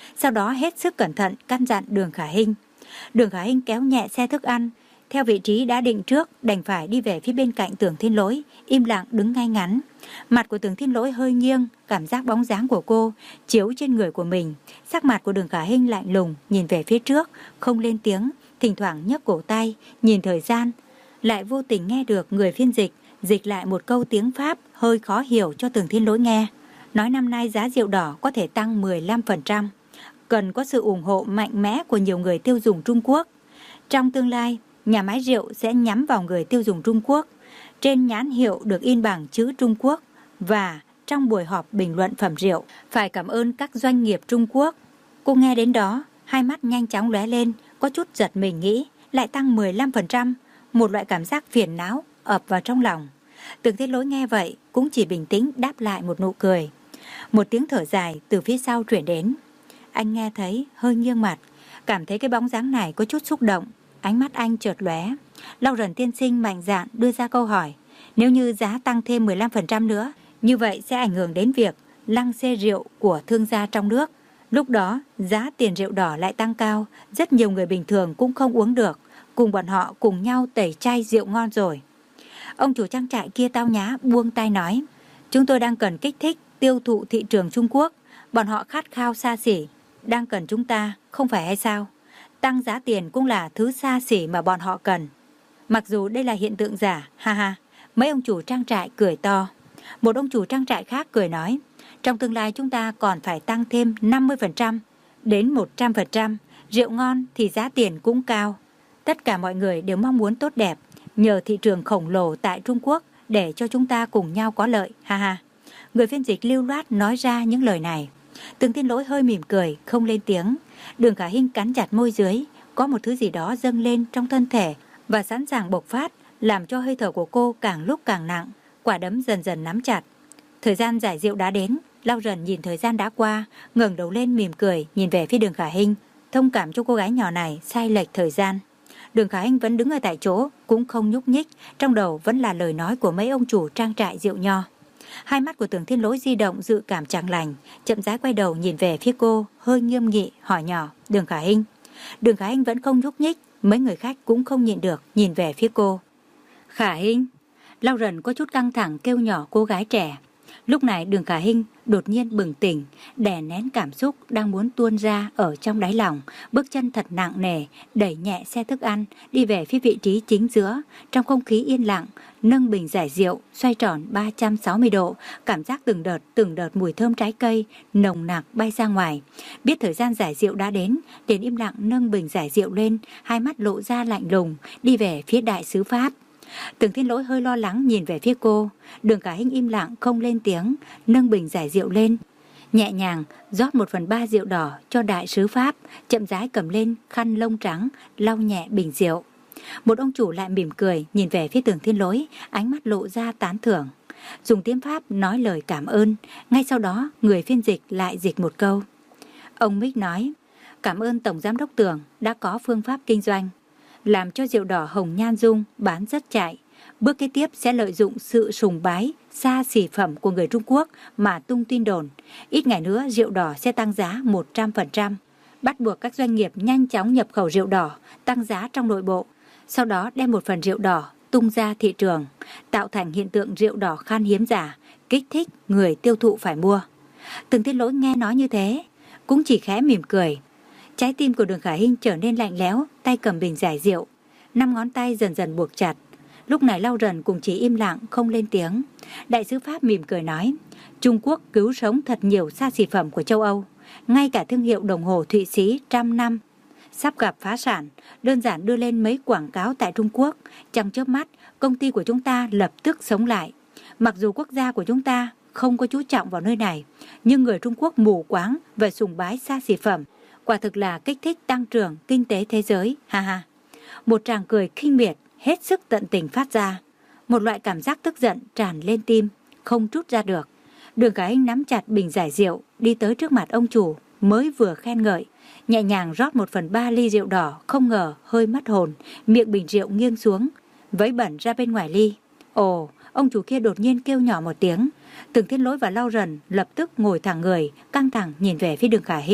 sau đó hết sức cẩn thận căn dặn Đường Khả Hinh. Đường Khả Hinh kéo nhẹ xe thức ăn theo vị trí đã định trước, đành phải đi về phía bên cạnh Tưởng Thiên Lỗi, im lặng đứng ngay ngắn. Mặt của Tưởng Thiên Lỗi hơi nghiêng, cảm giác bóng dáng của cô chiếu trên người của mình. Sắc mặt của Đường Khả Hinh lạnh lùng, nhìn về phía trước, không lên tiếng, thỉnh thoảng nhấc cổ tay, nhìn thời gian, lại vô tình nghe được người phiên dịch dịch lại một câu tiếng Pháp hơi khó hiểu cho Tưởng Thiên Lỗi nghe. Nói năm nay giá rượu đỏ có thể tăng mười lăm phần trăm, cần có sự ủng hộ mạnh mẽ của nhiều người tiêu dùng Trung Quốc. Trong tương lai, nhà máy rượu sẽ nhắm vào người tiêu dùng Trung Quốc. Trên nhãn hiệu được in bằng chữ Trung Quốc và trong buổi họp bình luận phẩm rượu, phải cảm ơn các doanh nghiệp Trung Quốc. Cô nghe đến đó, hai mắt nhanh chóng lóe lên, có chút giật mình nghĩ, lại tăng mười lăm phần trăm, một loại cảm giác phiền não ập vào trong lòng. Tưởng Thiên Lỗi nghe vậy, cũng chỉ bình tĩnh đáp lại một nụ cười. Một tiếng thở dài từ phía sau truyền đến. Anh nghe thấy, hơi nghiêng mặt, cảm thấy cái bóng dáng này có chút xúc động. Ánh mắt anh chợt lóe. Lauren tiên sinh mạnh dạn đưa ra câu hỏi, nếu như giá tăng thêm mười lăm phần trăm nữa, như vậy sẽ ảnh hưởng đến việc lăng xê rượu của thương gia trong nước. Lúc đó, giá tiền rượu đỏ lại tăng cao, rất nhiều người bình thường cũng không uống được, cùng bọn họ cùng nhau tẩy chay rượu ngon rồi. Ông chủ trang trại kia tao nhã buông tay nói, chúng tôi đang cần kích thích tiêu thụ thị trường Trung Quốc, bọn họ khát khao xa xỉ, đang cần chúng ta, không phải hay sao? Tăng giá tiền cũng là thứ xa xỉ mà bọn họ cần. Mặc dù đây là hiện tượng giả, ha ha, mấy ông chủ trang trại cười to. Một ông chủ trang trại khác cười nói, trong tương lai chúng ta còn phải tăng thêm năm mươi phần trăm đến một trăm phần trăm, rượu ngon thì giá tiền cũng cao. Tất cả mọi người đều mong muốn tốt đẹp, nhờ thị trường khổng lồ tại Trung Quốc để cho chúng ta cùng nhau có lợi, ha ha. Người phiên dịch lưu loát nói ra những lời này. Tưởng Thiên Lỗi hơi mỉm cười, không lên tiếng. Đường Khả Hinh cắn chặt môi dưới, có một thứ gì đó dâng lên trong thân thể và sẵn sàng bộc phát, làm cho hơi thở của cô càng lúc càng nặng, quả đấm dần dần nắm chặt. Thời gian giải rượu đã đến, Lauren nhìn thời gian đã qua, ngẩng đầu lên mỉm cười, nhìn về phía Đường Khả Hinh, thông cảm cho cô gái nhỏ này sai lệch thời gian. Đường Khả Hinh vẫn đứng ở tại chỗ, cũng không nhúc nhích, trong đầu vẫn là lời nói của mấy ông chủ trang trại rượu nho. Hai mắt của Tưởng Thiên Lỗi di động dự cảm chẳng lành, chậm rãi quay đầu nhìn về phía cô, hơi nghiêm nghị, hỏi nhỏ, Đường Khả Hinh. Đường Khả Hinh vẫn không nhúc nhích, mấy người khách cũng không nhịn được, nhìn về phía cô. Khả Hinh. Lauren có chút căng thẳng kêu nhỏ cô gái trẻ. Lúc này Đường Khả Hinh đột nhiên bừng tỉnh, đè nén cảm xúc đang muốn tuôn ra ở trong đáy lòng, bước chân thật nặng nề, đẩy nhẹ xe thức ăn, đi về phía vị trí chính giữa, trong không khí yên lặng, nâng bình giải rượu, xoay tròn ba trăm sáu mươi độ, cảm giác từng đợt từng đợt mùi thơm trái cây, nồng nặc bay ra ngoài. Biết thời gian giải rượu đã đến, liền im lặng nâng bình giải rượu lên, hai mắt lộ ra lạnh lùng, đi về phía đại sứ Pháp. Tưởng Thiên Lỗi hơi lo lắng nhìn về phía cô. Đường Khả Hinh im lặng không lên tiếng, nâng bình giải rượu lên, nhẹ nhàng rót một phần ba rượu đỏ cho đại sứ Pháp, chậm rãi cầm lên khăn lông trắng lau nhẹ bình rượu. Một ông chủ lại mỉm cười nhìn về phía Tưởng Thiên Lỗi, ánh mắt lộ ra tán thưởng, dùng tiếng Pháp nói lời cảm ơn. Ngay sau đó người phiên dịch lại dịch một câu. Ông Mick nói, cảm ơn Tổng Giám đốc Tưởng đã có phương pháp kinh doanh, làm cho rượu đỏ Hồng Nhan Dung bán rất chạy. Bước kế tiếp sẽ lợi dụng sự sùng bái, xa xỉ phẩm của người Trung Quốc mà tung tin đồn. Ít ngày nữa rượu đỏ sẽ tăng giá một trăm phần trăm. Bắt buộc các doanh nghiệp nhanh chóng nhập khẩu rượu đỏ, tăng giá trong nội bộ. Sau đó đem một phần rượu đỏ tung ra thị trường, tạo thành hiện tượng rượu đỏ khan hiếm giả, kích thích người tiêu thụ phải mua. Tưởng Thiên Lỗi nghe nói như thế, cũng chỉ khẽ mỉm cười. Trái tim của Đường Khả Hinh trở nên lạnh lẽo, tay cầm bình giải rượu, năm ngón tay dần dần buộc chặt. Lúc này Lauren cùng chỉ im lặng không lên tiếng. Đại sứ Pháp mỉm cười nói, Trung Quốc cứu sống thật nhiều xa xỉ phẩm của châu Âu, ngay cả thương hiệu đồng hồ Thụy Sĩ trăm năm sắp gặp phá sản, đơn giản đưa lên mấy quảng cáo tại Trung Quốc, trong chớp mắt công ty của chúng ta lập tức sống lại. Mặc dù quốc gia của chúng ta không có chú trọng vào nơi này, nhưng người Trung Quốc mù quáng về sùng bái xa xỉ phẩm, quả thực là kích thích tăng trưởng kinh tế thế giới, ha ha. Một tràng cười khinh miệt hết sức tận tình phát ra, một loại cảm giác tức giận tràn lên tim, không trút ra được. Đường Khả Hinh nắm chặt bình giải rượu, đi tới trước mặt ông chủ, mới vừa khen ngợi, nhẹ nhàng rót một phần ba ly rượu đỏ, không ngờ hơi mất hồn, miệng bình rượu nghiêng xuống, vấy bẩn ra bên ngoài ly. Ồ, ông chủ kia đột nhiên kêu nhỏ một tiếng. Tưởng Thiên Lỗi và Lauren lập tức ngồi thẳng người, căng thẳng nhìn về phía Đường Khả Hinh.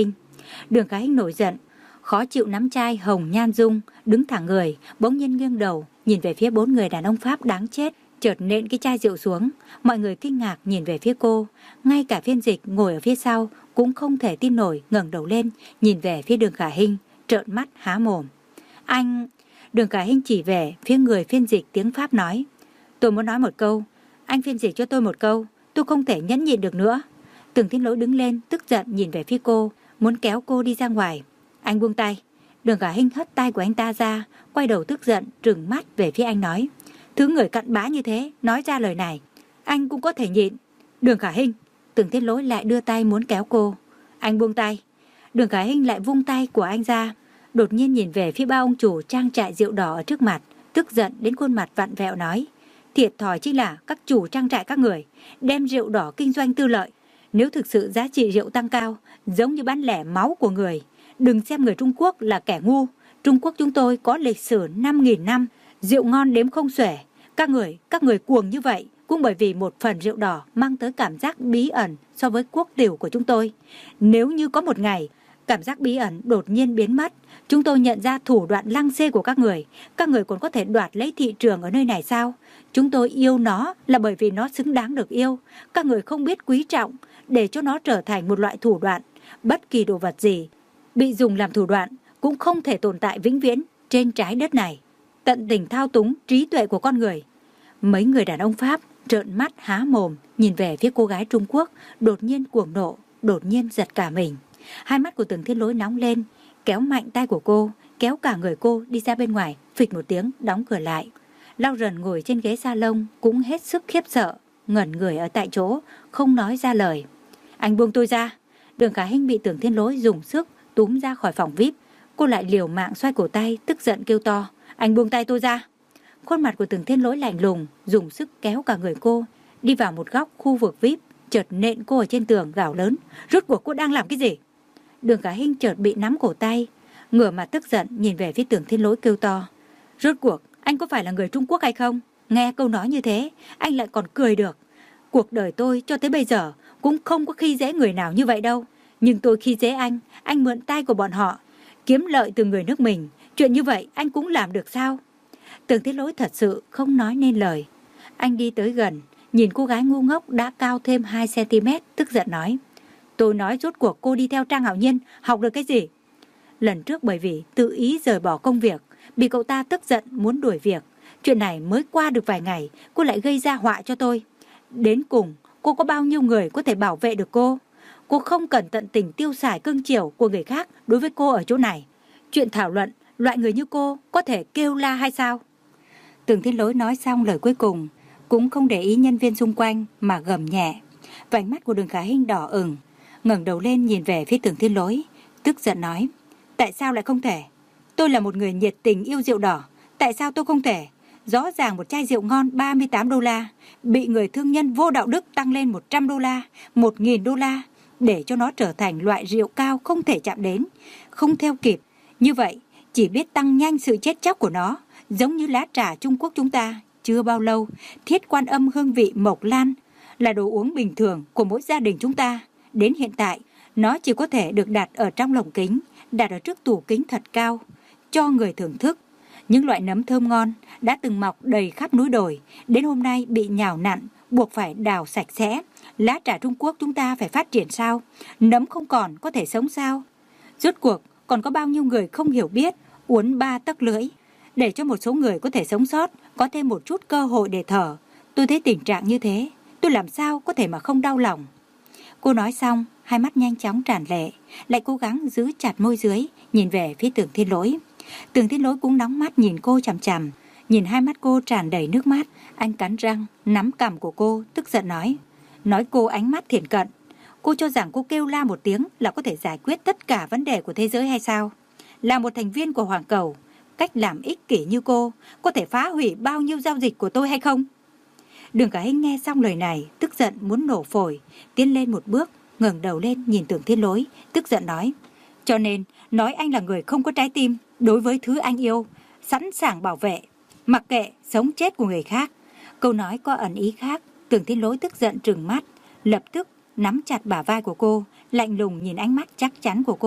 Đường Khả Hinh nổi giận, khó chịu nắm chai hồng nhan dung, đứng thẳng người, bỗng nhiên nghiêng đầu, nhìn về phía bốn người đàn ông Pháp đáng chết, chợt nện cái chai rượu xuống. Mọi người kinh ngạc nhìn về phía cô, ngay cả phiên dịch ngồi ở phía sau cũng không thể tin nổi, ngẩng đầu lên, nhìn về phía Đường Khả Hinh, trợn mắt há mồm. Anh... Đường Khả Hinh chỉ về phía người phiên dịch tiếng Pháp nói, tôi muốn nói một câu, anh phiên dịch cho tôi một câu, tôi không thể nhẫn nhịn được nữa. Tưởng Thiên Lỗi đứng lên, tức giận nhìn về phía cô, muốn kéo cô đi ra ngoài. Anh buông tay. Đường Khả Hinh hất tay của anh ta ra, quay đầu tức giận, trừng mắt về phía anh nói, thứ người cặn bã như thế, nói ra lời này, anh cũng có thể nhịn. Đường Khả Hinh. Tưởng Thiên Lỗi lại đưa tay muốn kéo cô. Anh buông tay. Đường Khả Hinh lại vung tay của anh ra, đột nhiên nhìn về phía ba ông chủ trang trại rượu đỏ ở trước mặt, tức giận đến khuôn mặt vặn vẹo nói, thiệt thòi chính là các chủ trang trại các người, đem rượu đỏ kinh doanh tư lợi. Nếu thực sự giá trị rượu tăng cao, giống như bán lẻ máu của người, đừng xem người Trung Quốc là kẻ ngu. Trung Quốc chúng tôi có lịch sử năm nghìn năm, rượu ngon đếm không xuể. Các người, các người cuồng như vậy, cũng bởi vì một phần rượu đỏ mang tới cảm giác bí ẩn so với quốc tiểu của chúng tôi. Nếu như có một ngày, cảm giác bí ẩn đột nhiên biến mất, chúng tôi nhận ra thủ đoạn lăng xê của các người, các người còn có thể đoạt lấy thị trường ở nơi này sao? Chúng tôi yêu nó là bởi vì nó xứng đáng được yêu. Các người không biết quý trọng, để cho nó trở thành một loại thủ đoạn. Bất kỳ đồ vật gì bị dùng làm thủ đoạn cũng không thể tồn tại vĩnh viễn trên trái đất này. Tận tình thao túng trí tuệ của con người. Mấy người đàn ông Pháp trợn mắt há mồm nhìn về phía cô gái Trung Quốc, đột nhiên cuồng nộ, đột nhiên giật cả mình. Hai mắt của Tưởng Thiên Lỗi nóng lên, kéo mạnh tay của cô, kéo cả người cô đi ra bên ngoài, phịch một tiếng đóng cửa lại. Lau Rần ngồi trên ghế salon cũng hết sức khiếp sợ, ngẩn người ở tại chỗ, không nói ra lời. Anh buông tôi ra. Đường Khả Hinh bị Tưởng Thiên Lỗi dùng sức túm ra khỏi phòng vi ai pi. Cô lại liều mạng xoay cổ tay, tức giận kêu to, anh buông tay tôi ra. Khuôn mặt của Tưởng Thiên Lỗi lạnh lùng, dùng sức kéo cả người cô đi vào một góc khu vực vi ai pi, chợt nện cô ở trên tường, gào lớn, rốt cuộc cô đang làm cái gì? Đường Khả Hinh chợt bị nắm cổ tay, ngửa mặt tức giận nhìn về phía Tưởng Thiên Lỗi kêu to, rốt cuộc anh có phải là người Trung Quốc hay không? Nghe câu nói như thế, anh lại còn cười được. Cuộc đời tôi cho tới bây giờ cũng không có khi dễ người nào như vậy đâu. Nhưng tôi khi dễ anh, anh mượn tay của bọn họ, kiếm lợi từ người nước mình. Chuyện như vậy anh cũng làm được sao? Tưởng Thiên Lỗi thật sự không nói nên lời. Anh đi tới gần, nhìn cô gái ngu ngốc đã cao thêm hai xăng-ti-mét, tức giận nói, tôi nói rốt cuộc cô đi theo Trang Hạo Nhiên học được cái gì? Lần trước bởi vì tự ý rời bỏ công việc, bị cậu ta tức giận muốn đuổi việc. Chuyện này mới qua được vài ngày, cô lại gây ra họa cho tôi. Đến cùng, cô có bao nhiêu người có thể bảo vệ được cô? Cô không cần tận tình tiêu xài cưng chiều của người khác đối với cô ở chỗ này. Chuyện thảo luận, loại người như cô có thể kêu la hay sao? Tưởng Thiên Lỗi nói xong lời cuối cùng, cũng không để ý nhân viên xung quanh mà gầm nhẹ. Vành mắt của Đường Khả Hinh đỏ ửng, ngẩng đầu lên nhìn về phía Tưởng Thiên Lỗi, tức giận nói, tại sao lại không thể? Tôi là một người nhiệt tình yêu rượu đỏ, tại sao tôi không thể? Rõ ràng một chai rượu ngon ba mươi tám đô la, bị người thương nhân vô đạo đức tăng lên một trăm đô la, một nghìn đô la, để cho nó trở thành loại rượu cao không thể chạm đến, không theo kịp. Như vậy, chỉ biết tăng nhanh sự chết chóc của nó, giống như lá trà Trung Quốc chúng ta. Chưa bao lâu, Thiết Quan Âm hương vị mộc lan là đồ uống bình thường của mỗi gia đình chúng ta. Đến hiện tại, nó chỉ có thể được đặt ở trong lồng kính, đặt ở trước tủ kính thật cao, cho người thưởng thức. Những loại nấm thơm ngon đã từng mọc đầy khắp núi đồi, đến hôm nay bị nhào nặn, buộc phải đào sạch sẽ. Lá trà Trung Quốc chúng ta phải phát triển sao? Nấm không còn có thể sống sao? Rốt cuộc còn có bao nhiêu người không hiểu biết, uốn ba tấc lưỡi, để cho một số người có thể sống sót, có thêm một chút cơ hội để thở. Tôi thấy tình trạng như thế, tôi làm sao có thể mà không đau lòng? Cô nói xong, hai mắt nhanh chóng tràn lệ, lại cố gắng giữ chặt môi dưới, nhìn về phía Tưởng Thiên Lỗi. Tưởng Thiên Lỗi cũng nóng mắt nhìn cô chằm chằm, nhìn hai mắt cô tràn đầy nước mắt. Anh cắn răng, nắm cằm của cô, tức giận nói, nói cô ánh mắt thiển cận. Cô cho rằng cô kêu la một tiếng là có thể giải quyết tất cả vấn đề của thế giới hay sao? Là một thành viên của Hoàng Cầu, cách làm ích kỷ như cô có thể phá hủy bao nhiêu giao dịch của tôi hay không? Đường Khả Hinh nghe xong lời này, tức giận muốn nổ phổi, tiến lên một bước, ngẩng đầu lên nhìn Tưởng Thiên Lỗi, tức giận nói, cho nên nói anh là người không có trái tim đối với thứ anh yêu, sẵn sàng bảo vệ, mặc kệ sống chết của người khác. Câu nói có ẩn ý khác. Tưởng Thiên Lỗi tức giận trừng mắt, lập tức nắm chặt bả vai của cô, lạnh lùng nhìn ánh mắt chắc chắn của cô,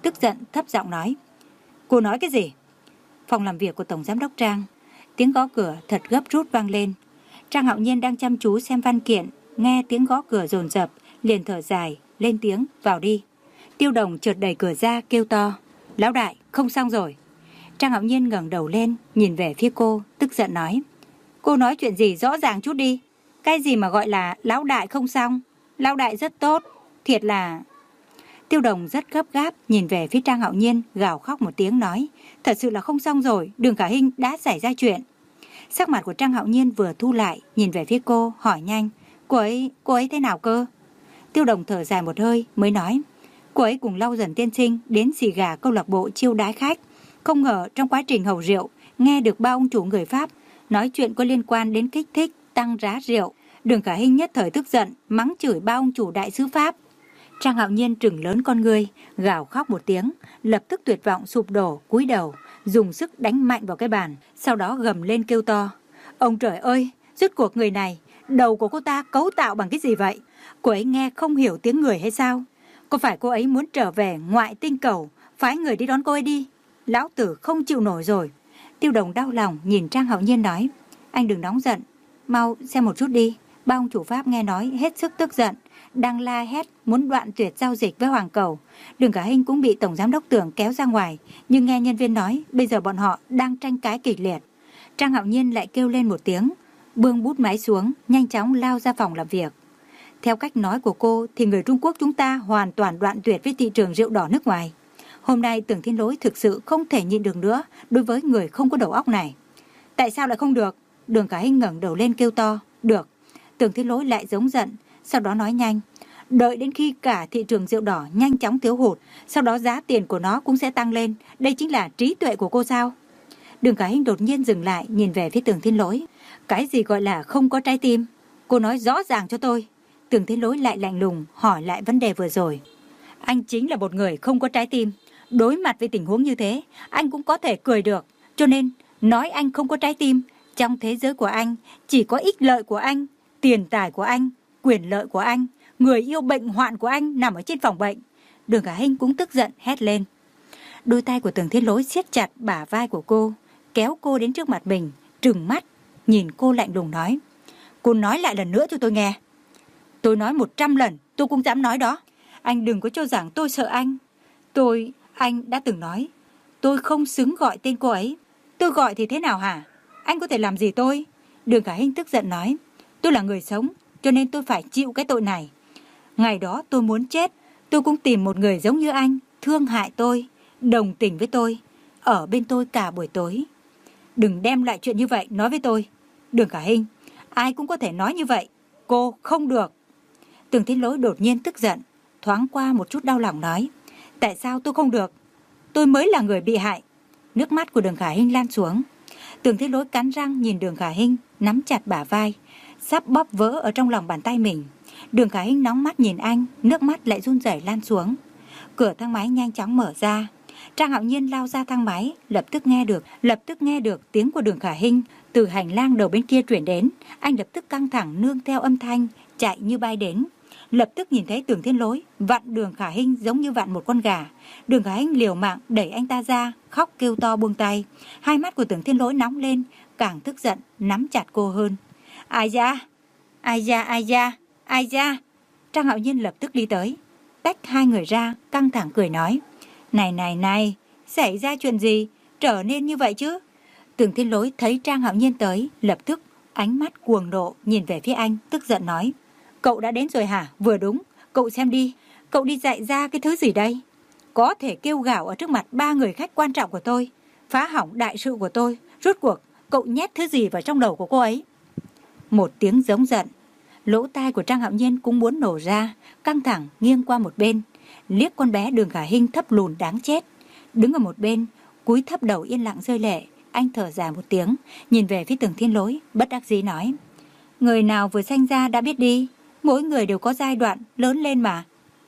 tức giận thấp giọng nói. Cô nói cái gì? Phòng làm việc của Tổng Giám đốc Trang. Tiếng gõ cửa thật gấp rút vang lên. Trang Hạo Nhiên đang chăm chú xem văn kiện, nghe tiếng gõ cửa dồn dập, liền thở dài, lên tiếng, vào đi. Tiêu Đồng chợt đẩy cửa ra kêu to. Lão đại, không xong rồi. Trang Hạo Nhiên ngẩng đầu lên, nhìn về phía cô, tức giận nói. Cô nói chuyện gì rõ ràng chút đi. Cái gì mà gọi là lão đại không xong? Lão đại rất tốt, thiệt là... Tiêu Đồng rất gấp gáp, nhìn về phía Trang Hạo Nhiên, gào khóc một tiếng nói. Thật sự là không xong rồi, Đường Khả Hinh đã xảy ra chuyện. Sắc mặt của Trang Hạo Nhiên vừa thu lại, nhìn về phía cô, hỏi nhanh. Cô ấy, cô ấy thế nào cơ? Tiêu Đồng thở dài một hơi, mới nói. Cô ấy cùng Lau Dần tiên sinh đến xì gà câu lạc bộ chiêu đái khách. Không ngờ trong quá trình hầu rượu, nghe được ba ông chủ người Pháp nói chuyện có liên quan đến kích thích, tăng giá rượu. Đường Khả Hinh nhất thời tức giận, mắng chửi ba ông chủ đại sứ Pháp. Trang Hạo Nhiên trừng lớn con ngươi, gào khóc một tiếng, lập tức tuyệt vọng sụp đổ, cúi đầu, dùng sức đánh mạnh vào cái bàn, sau đó gầm lên kêu to. Ông trời ơi, rốt cuộc người này, đầu của cô ta cấu tạo bằng cái gì vậy? Cô ấy nghe không hiểu tiếng người hay sao? Có phải cô ấy muốn trở về ngoại tinh cầu, phái người đi đón cô ấy đi? Lão tử không chịu nổi rồi. Tiêu Đồng đau lòng nhìn Trang Hạo Nhiên nói. Anh đừng nóng giận, mau xem một chút đi. Ba ông chủ Pháp nghe nói hết sức tức giận, đang la hét muốn đoạn tuyệt giao dịch với Hoàng Cầu. Đường Khả Hinh cũng bị Tổng Giám đốc Tưởng kéo ra ngoài, nhưng nghe nhân viên nói bây giờ bọn họ đang tranh cãi kịch liệt. Trang Hạo Nhiên lại kêu lên một tiếng, buông bút máy xuống, nhanh chóng lao ra phòng làm việc. Theo cách nói của cô thì người Trung Quốc chúng ta hoàn toàn đoạn tuyệt với thị trường rượu đỏ nước ngoài. Hôm nay Tưởng Thiên Lỗi thực sự không thể nhịn được nữa đối với người không có đầu óc này. Tại sao lại không được? Đường Khả Hinh ngẩng đầu lên kêu to. Được. Tưởng Thiên Lỗi lại giống giận, sau đó nói nhanh. Đợi đến khi cả thị trường rượu đỏ nhanh chóng thiếu hụt, sau đó giá tiền của nó cũng sẽ tăng lên. Đây chính là trí tuệ của cô sao? Đường Khả Hinh đột nhiên dừng lại, nhìn về phía Tưởng Thiên Lỗi. Cái gì gọi là không có trái tim? Cô nói rõ ràng cho tôi. Tưởng Thiên Lỗi lại lạnh lùng hỏi lại vấn đề vừa rồi. Anh chính là một người không có trái tim. Đối mặt với tình huống như thế, anh cũng có thể cười được. Cho nên, nói anh không có trái tim, trong thế giới của anh, chỉ có ích lợi của anh, tiền tài của anh, quyền lợi của anh, người yêu bệnh hoạn của anh nằm ở trên phòng bệnh. Đường Khả Hinh cũng tức giận hét lên. Đôi tay của Tưởng Thiên Lỗi siết chặt bả vai của cô, kéo cô đến trước mặt mình, trừng mắt, nhìn cô lạnh lùng nói. Cô nói lại lần nữa cho tôi nghe. Tôi nói một trăm lần, tôi cũng dám nói đó. Anh đừng có cho rằng tôi sợ anh. Tôi, anh đã từng nói, tôi không xứng gọi tên cô ấy. Tôi gọi thì thế nào hả? Anh có thể làm gì tôi? Đường Khả Hinh tức giận nói. Tôi là người sống, cho nên tôi phải chịu cái tội này. Ngày đó tôi muốn chết, tôi cũng tìm một người giống như anh, thương hại tôi, đồng tình với tôi, ở bên tôi cả buổi tối. Đừng đem lại chuyện như vậy nói với tôi. Đường Khả Hinh, ai cũng có thể nói như vậy. Cô không được. Tưởng Thiên Lỗi đột nhiên tức giận, thoáng qua một chút đau lòng nói. Tại sao tôi không được? Tôi mới là người bị hại. Nước mắt của Đường Khả Hinh lan xuống. Tưởng Thiên Lỗi cắn răng nhìn Đường Khả Hinh, nắm chặt bả vai, sắp bóp vỡ ở trong lòng bàn tay mình. Đường Khả Hinh nóng mắt nhìn anh, nước mắt lại run rẩy lan xuống. Cửa thang máy nhanh chóng mở ra. Trang Hạo Nhiên lao ra thang máy, lập tức nghe được, lập tức nghe được tiếng của Đường Khả Hinh từ hành lang đầu bên kia truyền đến. Anh lập tức căng thẳng nương theo âm thanh, chạy như bay đến. Lập tức nhìn thấy Tưởng Thiên Lỗi vặn Đường Khả Hinh giống như vặn một con gà. Đường Khả Hinh liều mạng đẩy anh ta ra, khóc kêu to buông tay. Hai mắt của Tưởng Thiên Lỗi nóng lên, càng tức giận nắm chặt cô hơn. Ai da, ai da, ai da, ai da. Trang Hạo Nhiên lập tức đi tới, tách hai người ra, căng thẳng cười nói. Này này này, xảy ra chuyện gì trở nên như vậy chứ? Tưởng Thiên Lỗi thấy Trang Hạo Nhiên tới, lập tức ánh mắt cuồng nộ nhìn về phía anh, tức giận nói. Cậu đã đến rồi hả? Vừa đúng, cậu xem đi, cậu đi dạy ra cái thứ gì đây? Có thể kêu gào ở trước mặt ba người khách quan trọng của tôi, phá hỏng đại sự của tôi. Rốt cuộc, cậu nhét thứ gì vào trong đầu của cô ấy? Một tiếng giống giận, lỗ tai của Trang Hạo Nhiên cũng muốn nổ ra, căng thẳng nghiêng qua một bên, liếc con bé Đường Khả Hinh thấp lùn đáng chết. Đứng ở một bên, cúi thấp đầu yên lặng rơi lệ, anh thở dài một tiếng, nhìn về phía Tưởng Thiên Lỗi, bất đắc dĩ nói. Người nào vừa sanh ra đã biết đi, mỗi người đều có giai đoạn lớn lên mà.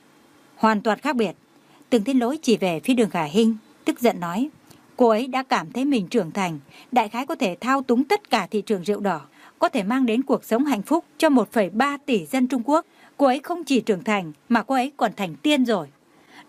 Hoàn toàn khác biệt. Tưởng Thiên Lỗi chỉ về phía Đường Khả Hinh, tức giận nói. Cô ấy đã cảm thấy mình trưởng thành, đại khái có thể thao túng tất cả thị trường rượu đỏ, có thể mang đến cuộc sống hạnh phúc cho một phẩy ba tỷ dân Trung Quốc. Cô ấy không chỉ trưởng thành mà cô ấy còn thành tiên rồi.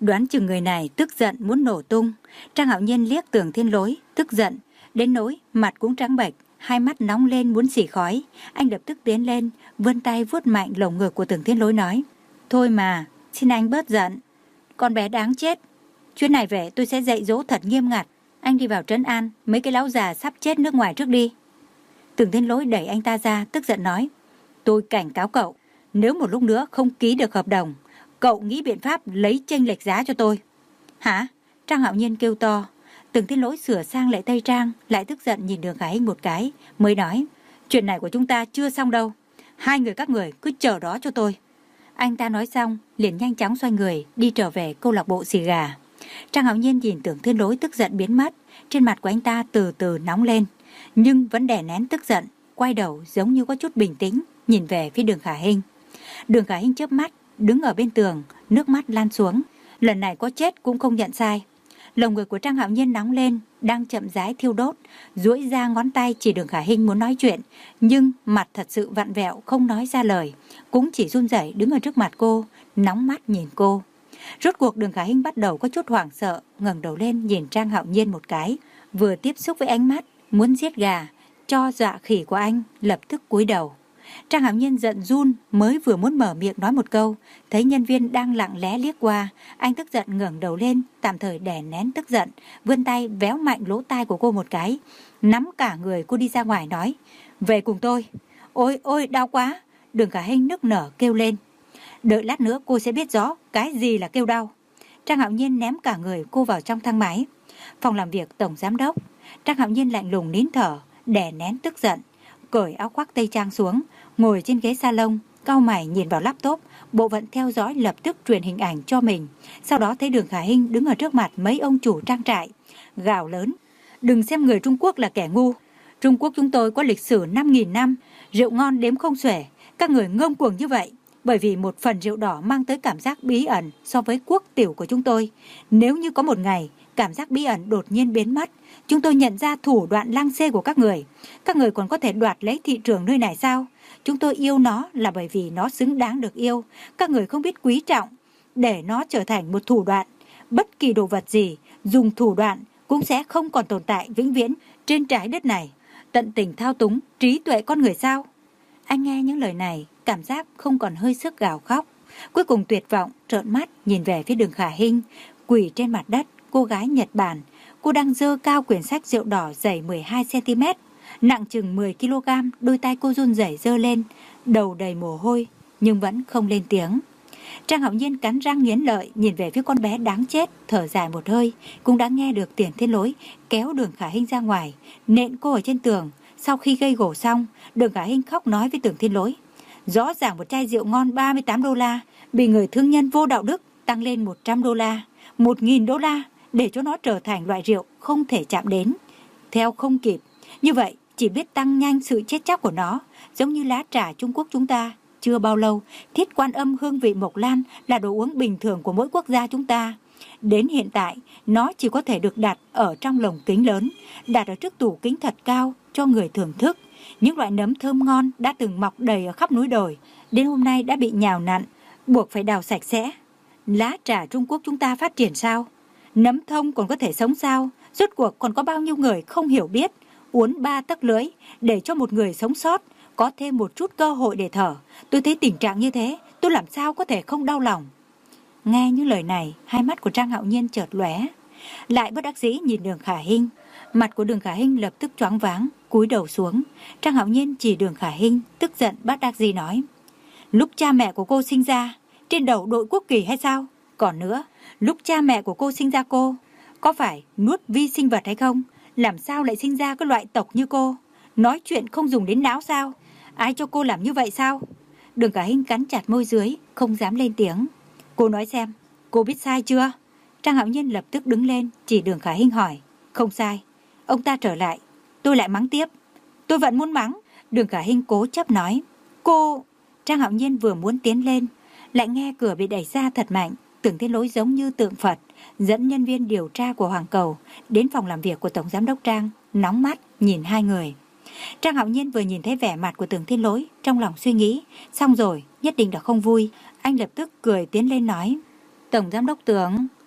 Đoán chừng người này tức giận muốn nổ tung. Trang Hạo Nhiên liếc Tưởng Thiên Lỗi, tức giận đến nỗi mặt cũng trắng bệch, hai mắt nóng lên muốn xì khói. Anh lập tức tiến lên, vươn tay vuốt mạnh lồng ngực của Tưởng Thiên Lỗi nói: "Thôi mà, xin anh bớt giận. Con bé đáng chết. Chuyến này về tôi sẽ dạy dỗ thật nghiêm ngặt. Anh đi vào trấn an mấy cái lão già sắp chết nước ngoài trước đi." Tưởng Thiên Lỗi đẩy anh ta ra, tức giận nói: "Tôi cảnh cáo cậu, nếu một lúc nữa không ký được hợp đồng, cậu nghĩ biện pháp lấy chênh lệch giá cho tôi." "Hả?" Trang Hạo Nhiên kêu to. Tưởng Thiên Lỗi sửa sang lại tây trang, lại tức giận nhìn Đường Khả Hinh một cái, mới nói: "Chuyện này của chúng ta chưa xong đâu. Hai người các người cứ chờ đó cho tôi." Anh ta nói xong, liền nhanh chóng xoay người, đi trở về câu lạc bộ xì gà. Trang Hạo Nhiên nhìn Tưởng Thiên Lỗi tức giận biến mất, trên mặt của anh ta từ từ nóng lên, nhưng vẫn đè nén tức giận, quay đầu giống như có chút bình tĩnh, nhìn về phía Đường Khả Hinh. Đường Khả Hinh chớp mắt, đứng ở bên tường, nước mắt lan xuống. Lần này có chết cũng không nhận sai. Lồng ngực của Trang Hạo Nhiên nóng lên, đang chậm rãi thiêu đốt, duỗi ra ngón tay chỉ Đường Khả Hinh muốn nói chuyện, nhưng mặt thật sự vặn vẹo không nói ra lời, cũng chỉ run rẩy đứng ở trước mặt cô, nóng mắt nhìn cô. Rốt cuộc Đường Khả Hinh bắt đầu có chút hoảng sợ, ngẩng đầu lên nhìn Trang Hạo Nhiên một cái, vừa tiếp xúc với ánh mắt muốn giết gà cho dọa khỉ của anh, lập tức cúi đầu. Trang Hạo Nhiên giận run, mới vừa muốn mở miệng nói một câu, thấy nhân viên đang lặng lẽ liếc qua, anh tức giận ngẩng đầu lên, tạm thời đè nén tức giận, vươn tay véo mạnh lỗ tai của cô một cái, nắm cả người cô đi ra ngoài nói: "Về cùng tôi." "Ôi ôi đau quá." Đường Khả Hinh nức nở kêu lên. "Đợi lát nữa cô sẽ biết rõ cái gì là kêu đau." Trang Hạo Nhiên ném cả người cô vào trong thang máy. Phòng làm việc tổng giám đốc. Trang Hạo Nhiên lạnh lùng nín thở, đè nén tức giận, cởi áo khoác tây trang xuống, ngồi trên ghế salon, cau mày nhìn vào laptop, bộ phận theo dõi lập tức truyền hình ảnh cho mình. Sau đó thấy Đường Khả Hinh đứng ở trước mặt mấy ông chủ trang trại, gào lớn: "Đừng xem người Trung Quốc là kẻ ngu. Trung Quốc chúng tôi có lịch sử năm nghìn năm, rượu ngon đếm không xuể. Các người ngông cuồng như vậy bởi vì một phần rượu đỏ mang tới cảm giác bí ẩn so với quốc tiểu của chúng tôi. Nếu như có một ngày cảm giác bí ẩn đột nhiên biến mất, chúng tôi nhận ra thủ đoạn lăng xê của các người, các người còn có thể đoạt lấy thị trường nơi này sao? Chúng tôi yêu nó là bởi vì nó xứng đáng được yêu. Các người không biết quý trọng, để nó trở thành một thủ đoạn. Bất kỳ đồ vật gì dùng thủ đoạn cũng sẽ không còn tồn tại vĩnh viễn trên trái đất này. Tận tình thao túng trí tuệ con người sao?" Anh nghe những lời này, cảm giác không còn hơi sức gào khóc. Cuối cùng tuyệt vọng, trợn mắt nhìn về phía Đường Khả Hinh, quỳ trên mặt đất, cô gái Nhật Bản. Cô đang giơ cao quyển sách rượu đỏ dày mười hai xăng ti mét, nặng chừng mười ki lô gam, đôi tay cô run rẩy giơ lên, đầu đầy mồ hôi, nhưng vẫn không lên tiếng. Trang Hạo Nhiên cắn răng nghiến lợi nhìn về phía con bé đáng chết, thở dài một hơi, cũng đã nghe được Tiền Thiên Lỗi kéo Đường Khả Hinh ra ngoài, nện cô ở trên tường. Sau khi gây gổ xong, Đường Khả Hinh khóc nói với Tưởng Thiên Lỗi: "Rõ ràng một chai rượu ngon ba mươi tám đô la, bị người thương nhân vô đạo đức tăng lên một trăm đô la, một nghìn đô la, để cho nó trở thành loại rượu không thể chạm đến. Theo không kịp, như vậy chỉ biết tăng nhanh sự chết chóc của nó, giống như lá trà Trung Quốc chúng ta. Chưa bao lâu, Thiết Quan Âm hương vị Mộc Lan là đồ uống bình thường của mỗi quốc gia chúng ta. Đến hiện tại, nó chỉ có thể được đặt ở trong lồng kính lớn, đặt ở trước tủ kính thật cao cho người thưởng thức. Những loại nấm thơm ngon đã từng mọc đầy ở khắp núi đồi, đến hôm nay đã bị nhào nặn, buộc phải đào sạch sẽ. Lá trà Trung Quốc chúng ta phát triển sao? Nấm thông còn có thể sống sao? Rốt cuộc còn có bao nhiêu người không hiểu biết, uốn ba tấc lưỡi để cho một người sống sót có thêm một chút cơ hội để thở. Tôi thấy tình trạng như thế, tôi làm sao có thể không đau lòng." Nghe những lời này, hai mắt của Trang Hạo Nhiên chợt lóe, lại bất đắc dĩ nhìn Đường Khả Hinh. Mặt của Đường Khả Hinh lập tức choáng váng, cúi đầu xuống. Trang Hạo Nhiên chỉ Đường Khả Hinh, tức giận bất đắc dĩ nói: "Lúc cha mẹ của cô sinh ra, trên đầu đội quốc kỳ hay sao? Còn nữa, lúc cha mẹ của cô sinh ra cô, có phải nuốt vi sinh vật hay không? Làm sao lại sinh ra cái loại tộc như cô? Nói chuyện không dùng đến não sao? Ai cho cô làm như vậy sao?" Đường Khả Hinh cắn chặt môi dưới, không dám lên tiếng. "Cô nói xem, cô biết sai chưa?" Trang Hạo Nhiên lập tức đứng lên, chỉ Đường Khả Hinh hỏi. "Không sai." Ông ta trở lại, tôi lại mắng tiếp. "Tôi vẫn muốn mắng." Đường Khả Hinh cố chấp nói. "Cô..." Trang Hạo Nhiên vừa muốn tiến lên, lại nghe cửa bị đẩy ra thật mạnh. Tưởng Thiên Lỗi giống như tượng Phật dẫn nhân viên điều tra của Hoàng Cầu đến phòng làm việc của Tổng Giám đốc Trang, nóng mắt nhìn hai người. Trang Hạo Nhiên vừa nhìn thấy vẻ mặt của Tưởng Thiên Lỗi, trong lòng suy nghĩ, xong rồi, nhất định là không vui. Anh lập tức cười tiến lên nói: "Tổng Giám đốc Tưởng,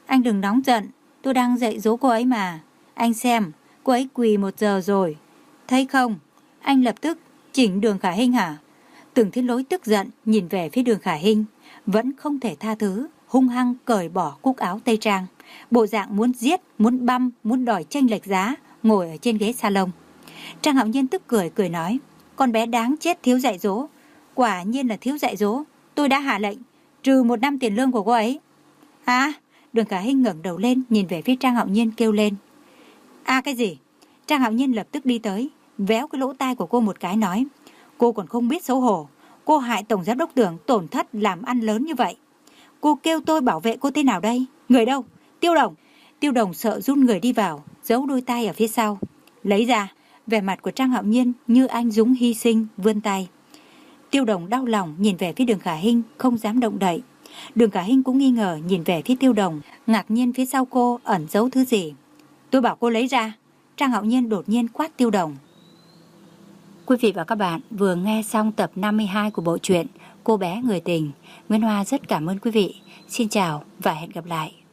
Anh đừng nóng giận, tôi đang dạy dỗ cô ấy mà. Anh xem, cô ấy quỳ một giờ rồi. Thấy không? Anh lập tức chỉnh Đường Khả Hinh hả? Tưởng Thiên Lỗi tức giận nhìn về phía Đường Khả Hinh, vẫn không thể tha thứ, hung hăng cởi bỏ cúc áo tây trang, bộ dạng muốn giết, muốn băm, muốn đòi chênh lệch giá, ngồi ở trên ghế salon. Trang Hạo Nhiên tức cười cười nói, con bé đáng chết thiếu dạy dỗ, quả nhiên là thiếu dạy dỗ, tôi đã hạ lệnh trừ một năm tiền lương của cô ấy. À, Đường Khả Hinh ngẩng đầu lên nhìn về phía Trang Hạo Nhiên kêu lên. À cái gì? Trang Hạo Nhiên lập tức đi tới, véo cái lỗ tai của cô một cái nói, cô còn không biết xấu hổ, cô hại tổng giám đốc Tưởng tổn thất làm ăn lớn như vậy. Cô kêu tôi bảo vệ cô thế nào đây? Người đâu? Tiêu Đồng. Tiêu Đồng sợ run người đi vào, giấu đôi tay ở phía sau. Lấy ra, vẻ mặt của Trang Hạo Nhiên như anh dũng hy sinh, vươn tay. Tiêu Đồng đau lòng nhìn về phía Đường Khả Hinh, không dám động đậy. Đường Khả Hinh cũng nghi ngờ nhìn về phía Tiêu Đồng, ngạc nhiên phía sau cô ẩn giấu thứ gì. Tôi bảo cô lấy ra. Trang Hạo Nhiên đột nhiên quát Tiêu Đồng. Quý vị và các bạn vừa nghe xong tập năm mươi hai của bộ truyện Cô bé người tình. Nguyễn Hoa rất cảm ơn quý vị. Xin chào và hẹn gặp lại.